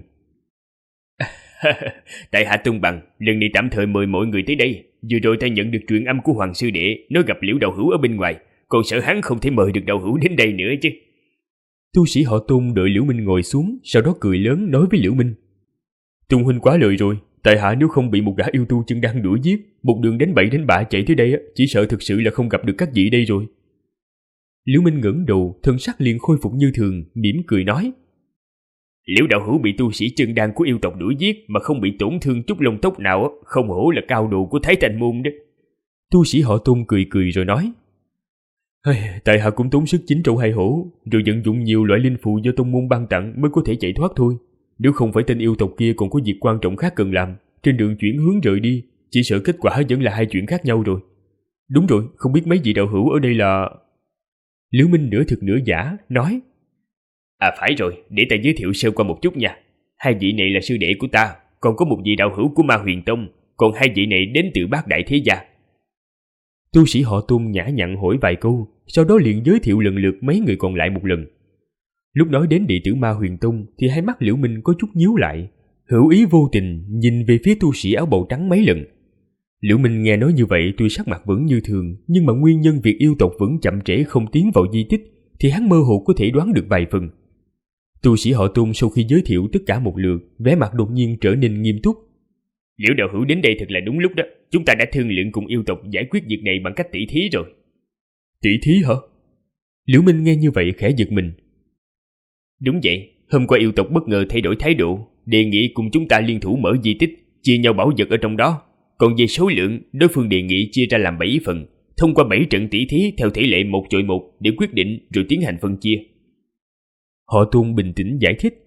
Tại hạ tung bằng, lần này tạm thời mời mọi người tới đây. Vừa rồi ta nhận được truyền âm của Hoàng sư đệ, nói gặp Liễu đạo hữu ở bên ngoài, còn sợ hắn không thể mời được đạo hữu đến đây nữa chứ. Tu sĩ họ Tôn đợi Liễu Minh ngồi xuống, sau đó cười lớn nói với Liễu Minh: Tôn huynh quá lời rồi, tại hạ nếu không bị một gã yêu tu chân đang đuổi giết, một đường đánh bậy đánh bạ chạy tới đây, chỉ sợ thực sự là không gặp được các vị đây rồi. Liễu Minh ngẩng đầu, thân sắc liền khôi phục như thường, mỉm cười nói: Liễu đạo hữu bị tu sĩ chân đan của yêu tộc đuổi giết mà không bị tổn thương chút lông tóc nào, không hổ là cao độ của Thái Thanh môn đó. Tu sĩ họ Tôn cười cười rồi nói: Tại hạ cũng tốn sức chín trâu hai hổ, rồi vận dụng nhiều loại linh phù do tông môn ban tặng mới có thể chạy thoát thôi. Nếu không phải tên yêu tộc kia còn có việc quan trọng khác cần làm, trên đường chuyển hướng rời đi, chỉ sợ kết quả vẫn là hai chuyện khác nhau rồi. Đúng rồi, không biết mấy vị đạo hữu ở đây là... Liễu Minh nửa thực nửa giả, nói: Phải rồi, để ta giới thiệu sơ qua một chút nha. Hai vị này là sư đệ của ta, còn có một vị đạo hữu của Ma Huyền Tông, còn hai vị này đến từ Bát Đại Thế Gia. Tu sĩ họ Tôn nhã nhặn hỏi vài câu, sau đó liền giới thiệu lần lượt mấy người còn lại một lần. Lúc nói đến đệ tử Ma Huyền Tông thì hai mắt Liễu Minh có chút nhíu lại, hữu ý vô tình nhìn về phía tu sĩ áo bào trắng mấy lần. Liễu Minh nghe nói như vậy tuy sắc mặt vẫn như thường, nhưng mà nguyên nhân việc yêu tộc vẫn chậm trễ không tiến vào di tích thì hắn mơ hồ có thể đoán được vài phần. Tu sĩ họ Tôn sau khi giới thiệu tất cả một lượt, vẻ mặt đột nhiên trở nên nghiêm túc. Liễu đạo hữu đến đây thật là đúng lúc đó, chúng ta đã thương lượng cùng yêu tộc giải quyết việc này bằng cách tỷ thí rồi. Tỷ thí hả? Liễu Minh nghe như vậy khẽ giật mình. Đúng vậy, hôm qua yêu tộc bất ngờ thay đổi thái độ, đề nghị cùng chúng ta liên thủ mở di tích, chia nhau bảo vật ở trong đó. Còn về số lượng, đối phương đề nghị chia ra làm 7 phần, thông qua 7 trận tỷ thí theo tỷ lệ 1/1 để quyết định rồi tiến hành phân chia. Họ Tôn bình tĩnh giải thích.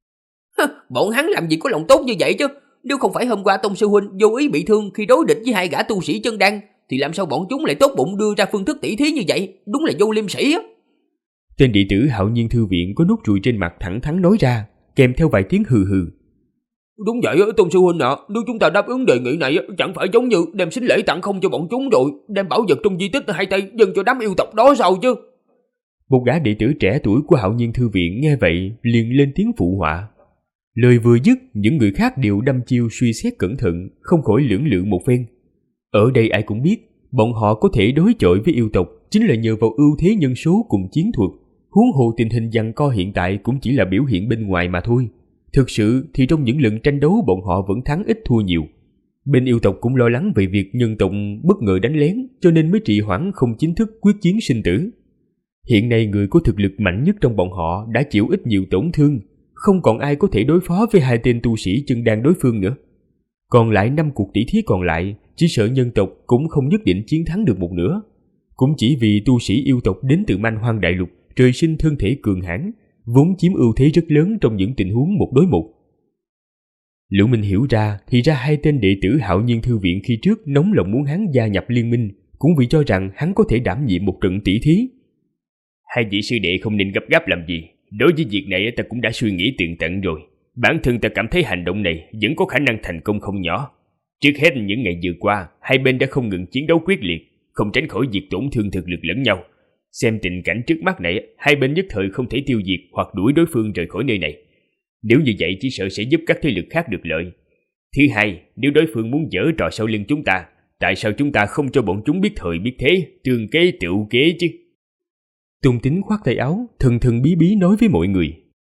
Bọn hắn làm gì có lòng tốt như vậy chứ? Nếu không phải hôm qua Tông sư huynh vô ý bị thương khi đối địch với hai gã tu sĩ chân đan, thì làm sao bọn chúng lại tốt bụng đưa ra phương thức tỷ thí như vậy? Đúng là vô liêm sỉ á. Tên đệ tử Hạo Nhiên Thư Viện có nốt ruồi trên mặt thẳng thắn nói ra, kèm theo vài tiếng hừ hừ. Đúng vậy, Tôn sư huynh ạ, nếu chúng ta đáp ứng đề nghị này, chẳng phải giống như đem sính lễ tặng không cho bọn chúng rồi, đem bảo vật trong di tích hai tay dâng cho đám yêu tộc đó sao chứ? Một gã đệ tử trẻ tuổi của Hạo Nhiên Thư Viện nghe vậy liền lên tiếng phụ họa. Lời vừa dứt, những người khác đều đăm chiêu suy xét cẩn thận, không khỏi lưỡng lự một phen. Ở đây ai cũng biết, bọn họ có thể đối chọi với yêu tộc chính là nhờ vào ưu thế nhân số cùng chiến thuật, huống hồ tình hình giằng co hiện tại cũng chỉ là biểu hiện bên ngoài mà thôi. Thực sự thì trong những lần tranh đấu bọn họ vẫn thắng ít thua nhiều. Bên yêu tộc cũng lo lắng về việc nhân tộc bất ngờ đánh lén, cho nên mới trì hoãn không chính thức quyết chiến sinh tử. Hiện nay người có thực lực mạnh nhất trong bọn họ đã chịu ít nhiều tổn thương, không còn ai có thể đối phó với hai tên tu sĩ chân đan đối phương nữa. Còn lại 5 cuộc tỷ thí còn lại, chỉ sợ nhân tộc cũng không nhất định chiến thắng được một nửa. Cũng chỉ vì tu sĩ yêu tộc đến từ Man Hoang Đại Lục, trời sinh thân thể cường hãn, vốn chiếm ưu thế rất lớn trong những tình huống một đối một. Liễu Minh hiểu ra, thì ra hai tên đệ tử Hạo Nhiên Thư Viện khi trước nóng lòng muốn hắn gia nhập liên minh, cũng vì cho rằng hắn có thể đảm nhiệm một trận tỷ thí. Hai vị sư đệ không nên gấp gáp làm gì. Đối với việc này ta cũng đã suy nghĩ tường tận rồi. Bản thân ta cảm thấy hành động này vẫn có khả năng thành công không nhỏ. Trước hết những ngày vừa qua, hai bên đã không ngừng chiến đấu quyết liệt, không tránh khỏi việc tổn thương thực lực lẫn nhau. Xem tình cảnh trước mắt này, hai bên nhất thời không thể tiêu diệt hoặc đuổi đối phương rời khỏi nơi này. Nếu như vậy chỉ sợ sẽ giúp các thế lực khác được lợi. Thứ hai, nếu đối phương muốn giở trò sau lưng chúng ta, tại sao chúng ta không cho bọn chúng biết thời biết thế, tương kế tựu kế chứ? Tôn Tính khoát tay áo, thần thần bí bí nói với mọi người.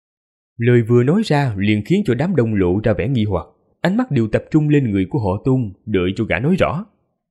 Lời vừa nói ra liền khiến cho đám đông lộ ra vẻ nghi hoặc, ánh mắt đều tập trung lên người của họ Tôn, đợi cho gã nói rõ.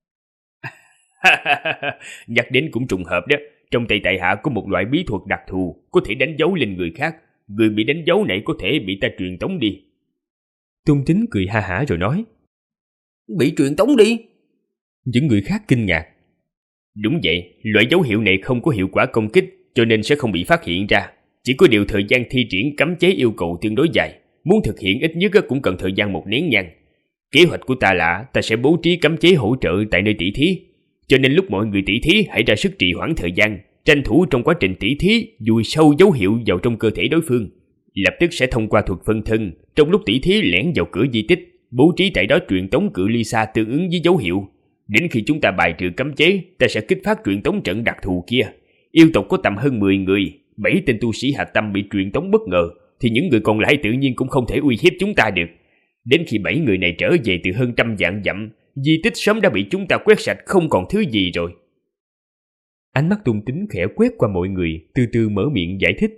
Nhắc đến cũng trùng hợp đó, trong tay tại hạ có một loại bí thuật đặc thù, có thể đánh dấu lên người khác, người bị đánh dấu này có thể bị ta truyền tống đi. Tôn Tính cười ha hả rồi nói. Bị truyền tống đi? Những người khác kinh ngạc. Đúng vậy, loại dấu hiệu này không có hiệu quả công kích, cho nên sẽ không bị phát hiện ra. Chỉ có điều thời gian thi triển cấm chế yêu cầu tương đối dài, muốn thực hiện ít nhất cũng cần thời gian 1 nén nhang. Kế hoạch của ta là ta sẽ bố trí cấm chế hỗ trợ tại nơi tỷ thí, cho nên lúc mọi người tỷ thí hãy ra sức trì hoãn thời gian, tranh thủ trong quá trình tỷ thí dùi sâu dấu hiệu vào trong cơ thể đối phương, lập tức sẽ thông qua thuật phân thân, trong lúc tỷ thí lẻn vào cửa di tích, bố trí tại đó truyền tống cự ly xa tương ứng với dấu hiệu. Đến khi chúng ta bài trừ cấm chế, ta sẽ kích phát truyền tống trận đặc thù kia. Yêu tộc có tầm hơn 10 người, 7 tên tu sĩ hạch tâm bị truyền tống bất ngờ, thì những người còn lại tự nhiên cũng không thể uy hiếp chúng ta được. Đến khi 7 người này trở về từ hơn 100 vạn dặm, di tích sớm đã bị chúng ta quét sạch không còn thứ gì rồi. Ánh mắt Tôn Tính khẽ quét qua mọi người, từ từ mở miệng giải thích.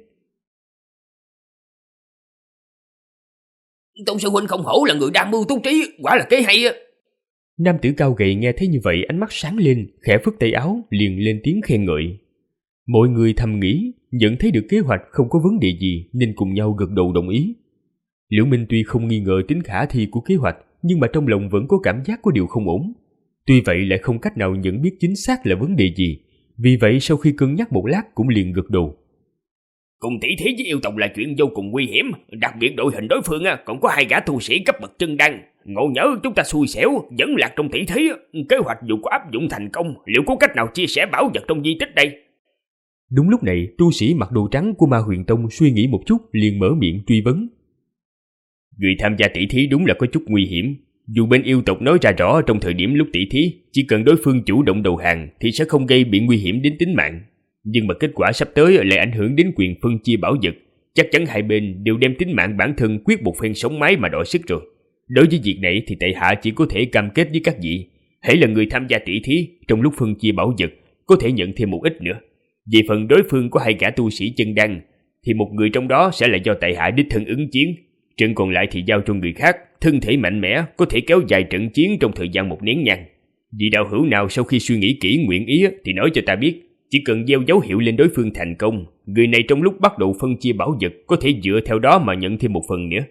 Tôn sư huynh không hổ là người đam mưu túc trí, quả là kế hay á. Nam tử cao gầy nghe thấy như vậy, ánh mắt sáng lên, khẽ phất tay áo, liền lên tiếng khen ngợi. Mọi người thầm nghĩ, nhận thấy được kế hoạch không có vấn đề gì nên cùng nhau gật đầu đồng ý. Liễu Minh tuy không nghi ngờ tính khả thi của kế hoạch, nhưng mà trong lòng vẫn có cảm giác có điều không ổn. Tuy vậy lại không cách nào nhận biết chính xác là vấn đề gì, vì vậy sau khi cân nhắc một lát cũng liền gật đầu. Cùng tỷ thí với yêu tộc là chuyện vô cùng nguy hiểm, đặc biệt đội hình đối phương còn có 2 gã tu sĩ cấp bậc chân đan. Ngộ nhỡ chúng ta xui xẻo, vẫn lạc trong tỷ thí, kế hoạch dù có áp dụng thành công, liệu có cách nào chia sẻ bảo vật trong di tích đây? Đúng lúc này, tu sĩ mặc đồ trắng của Ma Huyền Tông suy nghĩ một chút, liền mở miệng truy vấn. Người tham gia tỷ thí đúng là có chút nguy hiểm. Dù bên yêu tộc nói ra rõ trong thời điểm lúc tỷ thí, chỉ cần đối phương chủ động đầu hàng thì sẽ không gây bị nguy hiểm đến tính mạng. Nhưng mà kết quả sắp tới lại ảnh hưởng đến quyền phân chia bảo vật. Chắc chắn hai bên đều đem tính mạng bản thân quyết một phen sống mái mà đọ sức rồi. Đối với việc này thì tại hạ chỉ có thể cam kết với các vị, hãy là người tham gia tỷ thí, trong lúc phân chia bảo vật có thể nhận thêm một ít nữa. Về phần đối phương có 2 gã tu sĩ chân đan, thì một người trong đó sẽ là do tại hạ đích thân ứng chiến, trận còn lại thì giao cho người khác, thân thể mạnh mẽ, có thể kéo dài trận chiến trong thời gian 1 nén nhang. Vị đạo hữu nào sau khi suy nghĩ kỹ nguyện ý thì nói cho ta biết, chỉ cần gieo dấu hiệu lên đối phương thành công, người này trong lúc bắt đầu phân chia bảo vật có thể dựa theo đó mà nhận thêm một phần nữa.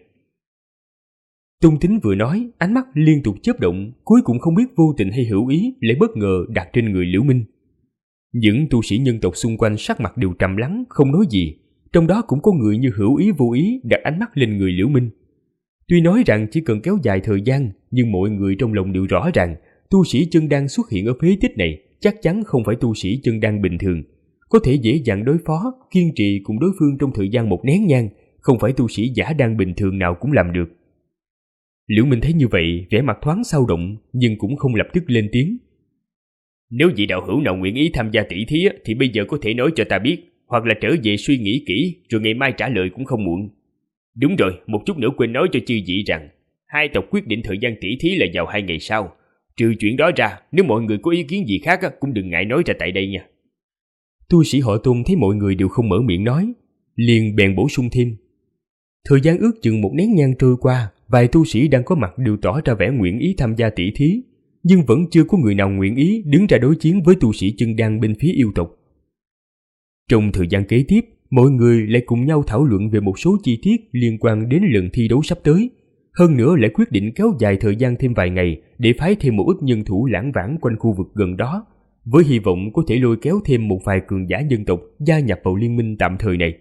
Tôn Tính vừa nói, ánh mắt liên tục chớp động, cuối cùng không biết vô tình hay hữu ý lại bất ngờ đặt trên người Liễu Minh. Những tu sĩ nhân tộc xung quanh sắc mặt đều trầm lắng, không nói gì, trong đó cũng có người như hữu ý vô ý đặt ánh mắt lên người Liễu Minh. Tuy nói rằng chỉ cần kéo dài thời gian, nhưng mọi người trong lòng đều rõ ràng, tu sĩ chân đan xuất hiện ở phế tích này chắc chắn không phải tu sĩ chân đan bình thường, có thể dễ dàng đối phó, kiên trì cùng đối phương trong thời gian 1 nén nhang, không phải tu sĩ giả đan bình thường nào cũng làm được. Liễu Minh thấy như vậy, vẻ mặt thoáng xao động, nhưng cũng không lập tức lên tiếng. Nếu vị đạo hữu nào nguyện ý tham gia tỷ thí thì bây giờ có thể nói cho ta biết, hoặc là trở về suy nghĩ kỹ rồi ngày mai trả lời cũng không muộn. Đúng rồi, một chút nữa quên nói cho chư vị rằng, 2 tộc quyết định thời gian tỷ thí là vào 2 ngày sau. Trừ chuyện đó ra, nếu mọi người có ý kiến gì khác cũng đừng ngại nói ra tại đây nha. Tu sĩ họ Tôn thấy mọi người đều không mở miệng nói, liền bèn bổ sung thêm. Thời gian ước chừng 1 nén nhang trôi qua, vài tu sĩ đang có mặt đều tỏ ra vẻ nguyện ý tham gia tỷ thí, nhưng vẫn chưa có người nào nguyện ý đứng ra đối chiến với tu sĩ chân đan bên phía yêu tộc. Trong thời gian kế tiếp, mọi người lại cùng nhau thảo luận về một số chi tiết liên quan đến lần thi đấu sắp tới. Hơn nữa lại quyết định kéo dài thời gian thêm vài ngày để phái thêm một ít nhân thủ lãng vãng quanh khu vực gần đó, với hy vọng có thể lôi kéo thêm một vài cường giả dân tộc gia nhập vào liên minh tạm thời này.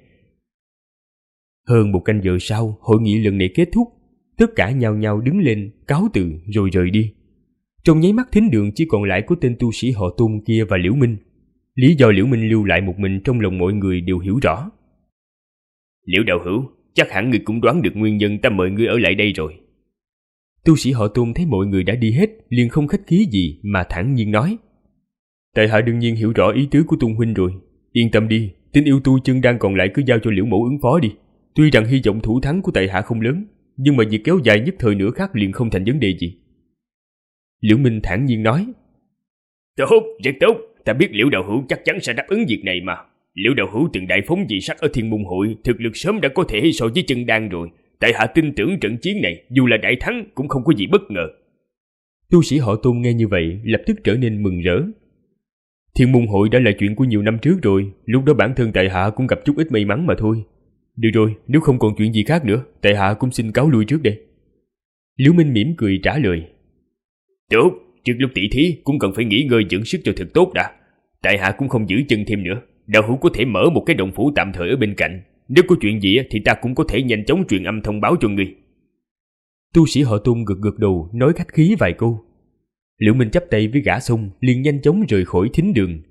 Hơn 1 canh giờ sau, hội nghị lần này kết thúc, tất cả nhao nhao đứng lên, cáo từ rồi rời đi. Trong nháy mắt thính đường chỉ còn lại có tên tu sĩ họ Tôn kia và Liễu Minh. Lý do Liễu Minh lưu lại một mình trong lòng mọi người đều hiểu rõ. Liễu đạo hữu, chắc hẳn người cũng đoán được nguyên nhân ta mời ngươi ở lại đây rồi. Tu sĩ họ Tôn thấy mọi người đã đi hết, liền không khách khí gì mà thản nhiên nói. Tại hạ đương nhiên hiểu rõ ý tứ của Tôn huynh rồi. Yên tâm đi, tên yêu tu chân đang còn lại cứ giao cho Liễu mẫu ứng phó đi. Tuy rằng hy vọng thủ thắng của tại hạ không lớn, nhưng mà việc kéo dài nhất thời nữa khác liền không thành vấn đề gì. Liễu Minh thản nhiên nói. Tốt, rất tốt. Ta biết Liễu đạo hữu chắc chắn sẽ đáp ứng việc này mà. Liễu đạo hữu từng đại phóng dị sắc ở Thiên Môn hội, thực lực sớm đã có thể so với chân đan rồi. Tại hạ tin tưởng trận chiến này dù là đại thắng cũng không có gì bất ngờ. Tu sĩ họ Tôn nghe như vậy lập tức trở nên mừng rỡ. Thiên Môn hội đã là chuyện của nhiều năm trước rồi, lúc đó bản thân tại hạ cũng gặp chút ít may mắn mà thôi. Được rồi, nếu không còn chuyện gì khác nữa, tại hạ cũng xin cáo lui trước đây. Liễu Minh mỉm cười trả lời. Tốt, trước lúc tỷ thí cũng cần phải nghỉ ngơi dưỡng sức cho thật tốt đã. Tại hạ cũng không giữ chân thêm nữa. Đạo hữu có thể mở một cái động phủ tạm thời ở bên cạnh. Nếu có chuyện gì thì ta cũng có thể nhanh chóng truyền âm thông báo cho ngươi. Tu sĩ họ Tôn gật gật đầu nói khách khí vài câu. Liễu Minh chắp tay với gã xong liền nhanh chóng rời khỏi thính đường.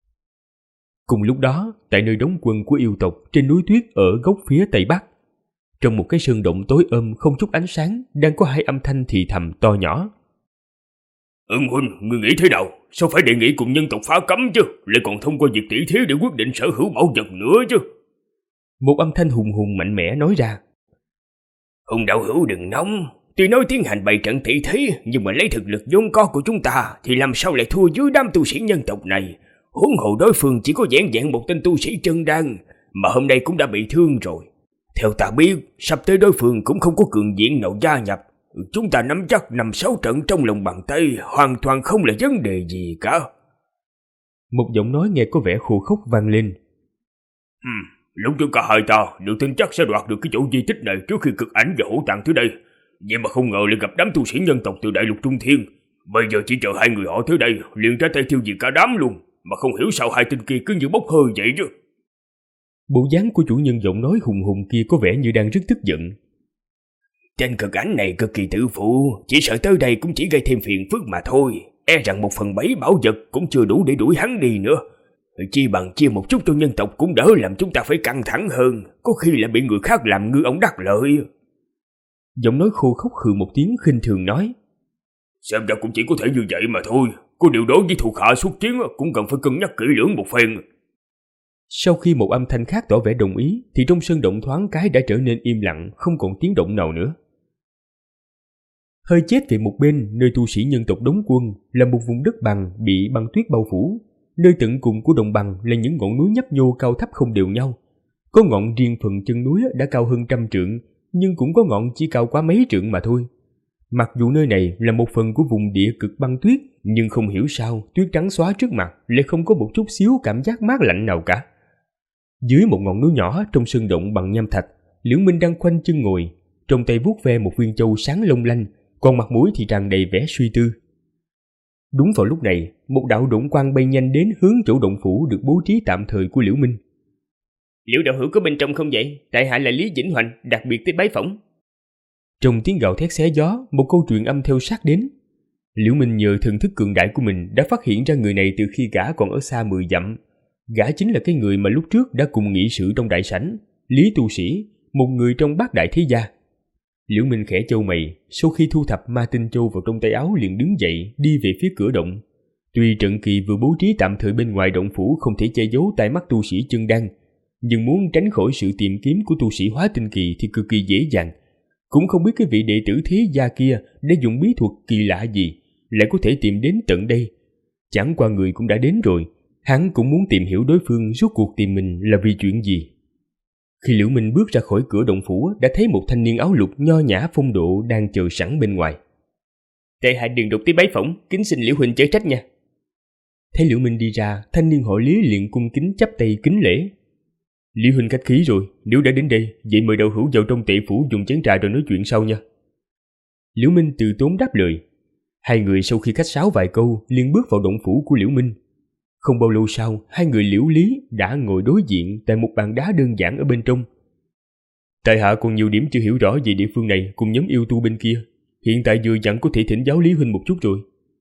Cùng lúc đó, tại nơi đóng quân của yêu tộc trên núi tuyết ở góc phía tây bắc, Trong một cái sơn động tối không chút ánh sáng, đang có hai âm thanh thì thầm to nhỏ. Ưng huynh, ngươi nghĩ thế nào? Sao phải đề nghị cùng nhân tộc phá cấm chứ? Lại còn thông qua việc tỷ thí để quyết định sở hữu bảo vật nữa chứ? Một âm thanh hùng hùng mạnh mẽ nói ra. Hùng đạo hữu đừng nóng. Tuy nói tiến hành bày trận tỷ thí, nhưng mà lấy thực lực vốn có của chúng ta thì làm sao lại thua dưới đám tu sĩ nhân tộc này? Huống hồ đối phương chỉ có vẻn vẹn một tên tu sĩ chân đan, mà hôm nay cũng đã bị thương rồi. Theo ta biết, sắp tới đối phương cũng không có cường diện nào gia nhập. Chúng ta nắm chắc 5-6 trận trong lòng bàn tay, hoàn toàn không là vấn đề gì cả. Một giọng nói nghe có vẻ khô khốc vang lên. Lúc trước cả hai ta đều tin chắc sẽ đoạt được cái chỗ di tích này trước khi cực ảnh và hổ tàng tới đây. Vậy mà không ngờ lại gặp đám tu sĩ nhân tộc từ đại lục Trung Thiên. Bây giờ chỉ chờ hai người họ tới đây, liền ra tay tiêu diệt cả đám luôn. Mà không hiểu sao hai tên kia cứ như bốc hơi vậy chứ. Bộ dáng của chủ nhân giọng nói hùng hùng kia có vẻ như đang rất tức giận. Tên cực ảnh này cực kỳ tự phụ, chỉ sợ tới đây cũng chỉ gây thêm phiền phức mà thôi. E rằng 1/7 bảo vật cũng chưa đủ để đuổi hắn đi nữa. Chi bằng chia một chút cho nhân tộc cũng đỡ làm chúng ta phải căng thẳng hơn. Có khi lại bị người khác làm ngư ông đắc lợi. Giọng nói khô khốc hừ một tiếng khinh thường nói. Xem ra cũng chỉ có thể như vậy mà thôi. Có điều đối với thuộc hạ xuất chiến cũng cần phải cân nhắc kỹ lưỡng một phen. Sau khi một âm thanh khác tỏ vẻ đồng ý thì trong sơn động thoáng cái đã trở nên im lặng, không còn tiếng động nào nữa. Hơi chết về một bên, nơi tu sĩ nhân tộc đóng quân là một vùng đất bằng bị băng tuyết bao phủ. Nơi tận cùng của đồng bằng là những ngọn núi nhấp nhô cao thấp không đều nhau. Có ngọn riêng phần chân núi đã cao hơn 100 trượng, nhưng cũng có ngọn chỉ cao quá mấy trượng mà thôi. Mặc dù nơi này là một phần của vùng địa cực băng tuyết, nhưng không hiểu sao tuyết trắng xóa trước mặt lại không có một chút xíu cảm giác mát lạnh nào cả. Dưới một ngọn núi nhỏ trong sơn động bằng nham thạch, Liễu Minh đang khoanh chân ngồi, trong tay vuốt ve một viên châu sáng long lanh, còn mặt mũi thì tràn đầy vẻ suy tư. Đúng vào lúc này, một đạo độn quang bay nhanh đến hướng chỗ động phủ được bố trí tạm thời của Liễu Minh. Liễu đạo hữu có bên trong không vậy? Tại hạ là Lý Vĩnh Hoành, đặc biệt tới bái phỏng. Trong tiếng gào thét xé gió, một câu truyền âm theo sát đến. Liễu Minh nhờ thần thức cường đại của mình đã phát hiện ra người này từ khi gã còn ở xa 10 dặm. Gã chính là cái người mà lúc trước đã cùng nghị sự trong đại sảnh, Lý Tu Sĩ, một người trong bát đại thế gia. Liễu Minh khẽ chau mày, sau khi thu thập ma tinh châu vào trong tay áo liền đứng dậy đi về phía cửa động. Tuy trận kỳ vừa bố trí tạm thời bên ngoài động phủ không thể che giấu tai mắt tu sĩ chân đan, nhưng muốn tránh khỏi sự tìm kiếm của tu sĩ hóa tinh kỳ thì cực kỳ dễ dàng. Cũng không biết cái vị đệ tử thế gia kia đã dùng bí thuật kỳ lạ gì lại có thể tìm đến tận đây. Chẳng qua người cũng đã đến rồi, hắn cũng muốn tìm hiểu đối phương rốt cuộc tìm mình là vì chuyện gì. Khi Liễu Minh bước ra khỏi cửa động phủ đã thấy một thanh niên áo lục nho nhã phong độ đang chờ sẵn bên ngoài. Tại hạ đường đột tới bái phỏng, kính xin Liễu huynh chớ trách nha. Thấy Liễu Minh đi ra, thanh niên họ Lý liền cung kính chắp tay kính lễ. Liễu huynh khách khí rồi, nếu đã đến đây, vậy mời đạo hữu vào trong tệ phủ dùng chén trà rồi nói chuyện sau nha. Liễu Minh từ tốn đáp lời. Hai người sau khi khách sáo vài câu liền bước vào động phủ của Liễu Minh. Không bao lâu sau, hai người Liễu Lý đã ngồi đối diện tại một bàn đá đơn giản ở bên trong. Tại hạ còn nhiều điểm chưa hiểu rõ về địa phương này cùng nhóm yêu tu bên kia. Hiện tại vừa dặn có thể thỉnh giáo Lý huynh một chút rồi.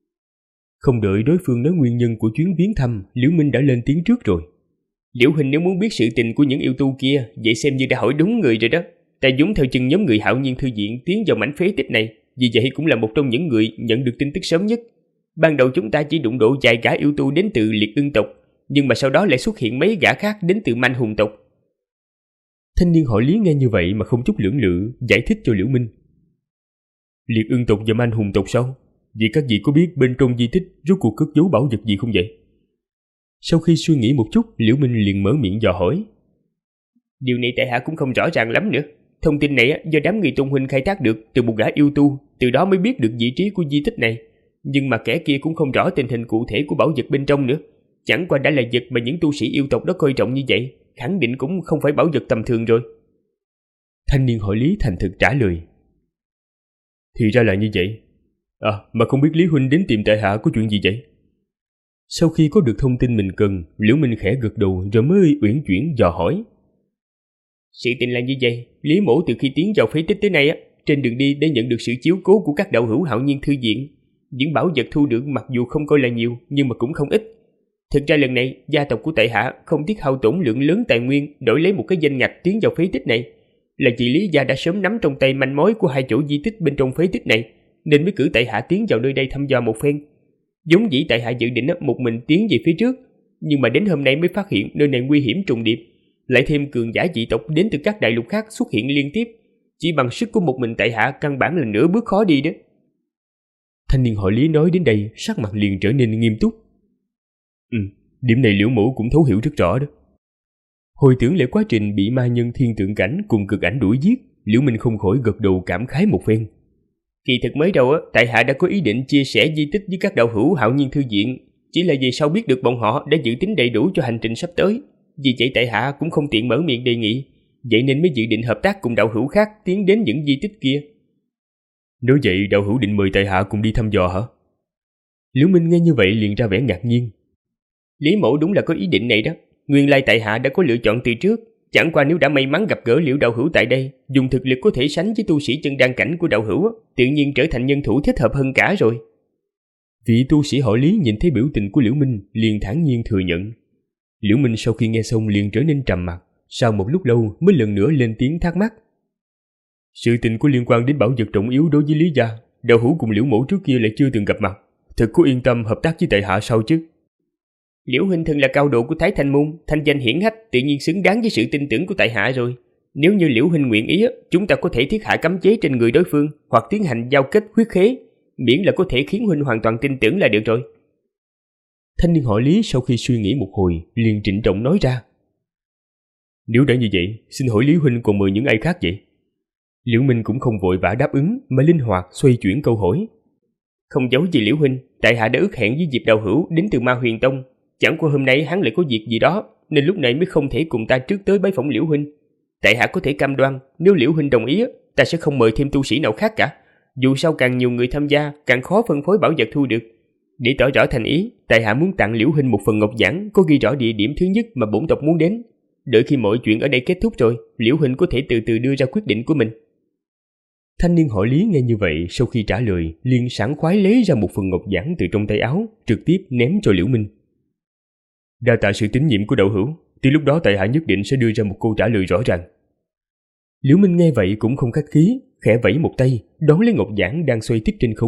Không đợi đối phương nói nguyên nhân của chuyến viếng thăm, Liễu Minh đã lên tiếng trước rồi. Liễu huynh nếu muốn biết sự tình của những yêu tu kia, vậy xem như đã hỏi đúng người rồi đó. Ta dũng theo chân nhóm người Hạo Nhiên Thư Viện tiến vào mảnh phế tích này, vì vậy cũng là một trong những người nhận được tin tức sớm nhất. Ban đầu chúng ta chỉ đụng độ vài gã yêu tu đến từ Liệt Ưng tộc, nhưng mà sau đó lại xuất hiện mấy gã khác đến từ Manh Hùng tộc. Thanh niên họ Lý nghe như vậy mà không chút lưỡng lự, giải thích cho Liễu Minh. Liệt Ưng tộc và Manh Hùng tộc sao? Vì các vị có biết bên trong di tích rốt cuộc cất giấu bảo vật gì không vậy? Sau khi suy nghĩ một chút, Liễu Minh liền mở miệng dò hỏi. Điều này tại hạ cũng không rõ ràng lắm nữa. Thông tin này do đám người Tôn huynh khai thác được từ một gã yêu tu, từ đó mới biết được vị trí của di tích này. Nhưng mà kẻ kia cũng không rõ tình hình cụ thể của bảo vật bên trong nữa. Chẳng qua đã là vật mà những tu sĩ yêu tộc đó coi trọng như vậy, khẳng định cũng không phải bảo vật tầm thường rồi. Thanh niên họ Lý thành thực trả lời. Thì ra là như vậy. Mà không biết Lý huynh đến tìm tại hạ có chuyện gì vậy? Sau khi có được thông tin mình cần, Liễu Minh khẽ gật đầu rồi mới uyển chuyển dò hỏi. Sự tình là như vậy, Lý mỗ từ khi tiến vào phế tích tới nay trên đường đi đã nhận được sự chiếu cố của các đạo hữu Hạo Nhiên Thư Viện. Những bảo vật thu được mặc dù không coi là nhiều, nhưng mà cũng không ít. Thực ra lần này, gia tộc của tại hạ không tiếc hao tổn lượng lớn tài nguyên đổi lấy một cái danh ngạch tiến vào phế tích này. là chị Lý Gia đã sớm nắm trong tay manh mối của hai chỗ di tích bên trong phế tích này, nên mới cử tại hạ tiến vào nơi đây thăm dò một phen. Giống dĩ tại hạ dự định một mình tiến về phía trước, nhưng mà đến hôm nay mới phát hiện nơi này nguy hiểm trùng điệp, lại thêm cường giả dị tộc đến từ các đại lục khác xuất hiện liên tiếp, chỉ bằng sức của một mình tại hạ căn bản là nửa bước khó đi đó. Thanh niên họ Lý nói đến đây, sắc mặt liền trở nên nghiêm túc. Điểm này Liễu Mẫu cũng thấu hiểu rất rõ đó. Hồi tưởng lại quá trình bị ma nhân thiên tượng cảnh cùng cực ảnh đuổi giết, Liễu Minh không khỏi gật đầu cảm khái một phen. Kỳ thực mới đầu tại hạ đã có ý định chia sẻ di tích với các đạo hữu Hạo Nhiên thư viện, chỉ là về sau biết được bọn họ đã dự tính đầy đủ cho hành trình sắp tới, vì vậy tại hạ cũng không tiện mở miệng đề nghị, vậy nên mới dự định hợp tác cùng đạo hữu khác tiến đến những di tích kia. Nếu vậy đạo hữu định mời tại hạ cùng đi thăm dò hả? Liễu Minh nghe như vậy liền ra vẻ ngạc nhiên. Lý mẫu đúng là có ý định này đó, nguyên lai tại hạ đã có lựa chọn từ trước, chẳng qua nếu đã may mắn gặp gỡ Liễu đạo hữu tại đây, dùng thực lực có thể sánh với tu sĩ chân đan cảnh của đạo hữu, tự nhiên trở thành nhân thủ thích hợp hơn cả rồi. Vị tu sĩ họ Lý nhìn thấy biểu tình của Liễu Minh liền thản nhiên thừa nhận. Liễu Minh sau khi nghe xong liền trở nên trầm mặc, sau một lúc lâu mới lần nữa lên tiếng thắc mắc. Sự tình có liên quan đến bảo vật trọng yếu đối với Lý gia, đạo hữu cùng Liễu mẫu trước kia lại chưa từng gặp mặt, thật có yên tâm hợp tác với tại hạ sao chứ? Liễu huynh thân là cao độ của Thái Thanh môn, thanh danh hiển hách, tự nhiên xứng đáng với sự tin tưởng của tại hạ rồi. Nếu như Liễu huynh nguyện ý, chúng ta có thể thiết hạ cấm chế trên người đối phương, hoặc tiến hành giao kết huyết khế, miễn là có thể khiến huynh hoàn toàn tin tưởng là được rồi. Thanh niên họ Lý sau khi suy nghĩ một hồi liền trịnh trọng nói ra. Nếu đã như vậy, xin hỏi Lý huynh còn mời những ai khác vậy? Liễu Minh cũng không vội vã đáp ứng mà linh hoạt xoay chuyển câu hỏi. Không giấu gì Liễu huynh, tại hạ đã ước hẹn với Diệp đạo hữu đến từ Ma Huyền Tông, chẳng qua hôm nay hắn lại có việc gì đó, nên lúc này mới không thể cùng ta trước tới bái phỏng Liễu huynh. Tại hạ có thể cam đoan, nếu Liễu huynh đồng ý, ta sẽ không mời thêm tu sĩ nào khác cả. Dù sao càng nhiều người tham gia, càng khó phân phối bảo vật thu được. Để tỏ rõ thành ý, tại hạ muốn tặng Liễu huynh một phần ngọc giản có ghi rõ địa điểm thứ nhất mà bổn tộc muốn đến. Đợi khi mọi chuyện ở đây kết thúc rồi, Liễu huynh có thể từ từ đưa ra quyết định của mình. Thanh niên họ Lý nghe như vậy, sau khi trả lời liền sảng khoái lấy ra một phần ngọc giản từ trong tay áo, trực tiếp ném cho Liễu Minh. Đa tạ sự tín nhiệm của đạo hữu, từ lúc đó tại hạ nhất định sẽ đưa ra một câu trả lời rõ ràng. Liễu Minh nghe vậy cũng không khách khí, khẽ vẫy một tay, đón lấy ngọc giản đang xoay tít trên không.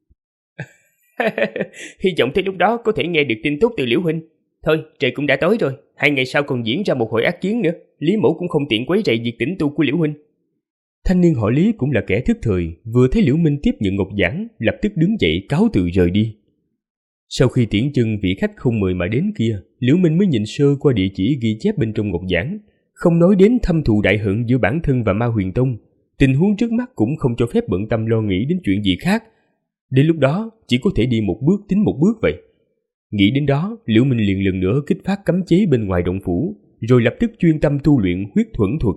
Hy vọng tới lúc đó có thể nghe được tin tốt từ Liễu huynh. Thôi, trời cũng đã tối rồi, 2 ngày sau còn diễn ra một hội ác chiến nữa, Lý mẫu cũng không tiện quấy rầy việc tĩnh tu của Liễu huynh. Thanh niên họ Lý cũng là kẻ thức thời, vừa thấy Liễu Minh tiếp nhận ngọc giản, lập tức đứng dậy cáo từ rời đi. Sau khi tiễn chân vị khách không mời mà đến kia, Liễu Minh mới nhìn sơ qua địa chỉ ghi chép bên trong ngọc giản, không nói đến thâm thù đại hận giữa bản thân và Ma Huyền Tông, tình huống trước mắt cũng không cho phép bận tâm lo nghĩ đến chuyện gì khác. Đến lúc đó chỉ có thể đi một bước tính một bước vậy. Nghĩ đến đó, Liễu Minh liền lần nữa kích phát cấm chế bên ngoài động phủ, rồi lập tức chuyên tâm tu luyện huyết thuẫn thuật.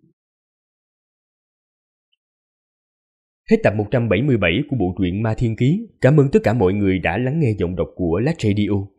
Hết tập 177 của bộ truyện Ma Thiên Ký. Cảm ơn tất cả mọi người đã lắng nghe giọng đọc của Lát Radio.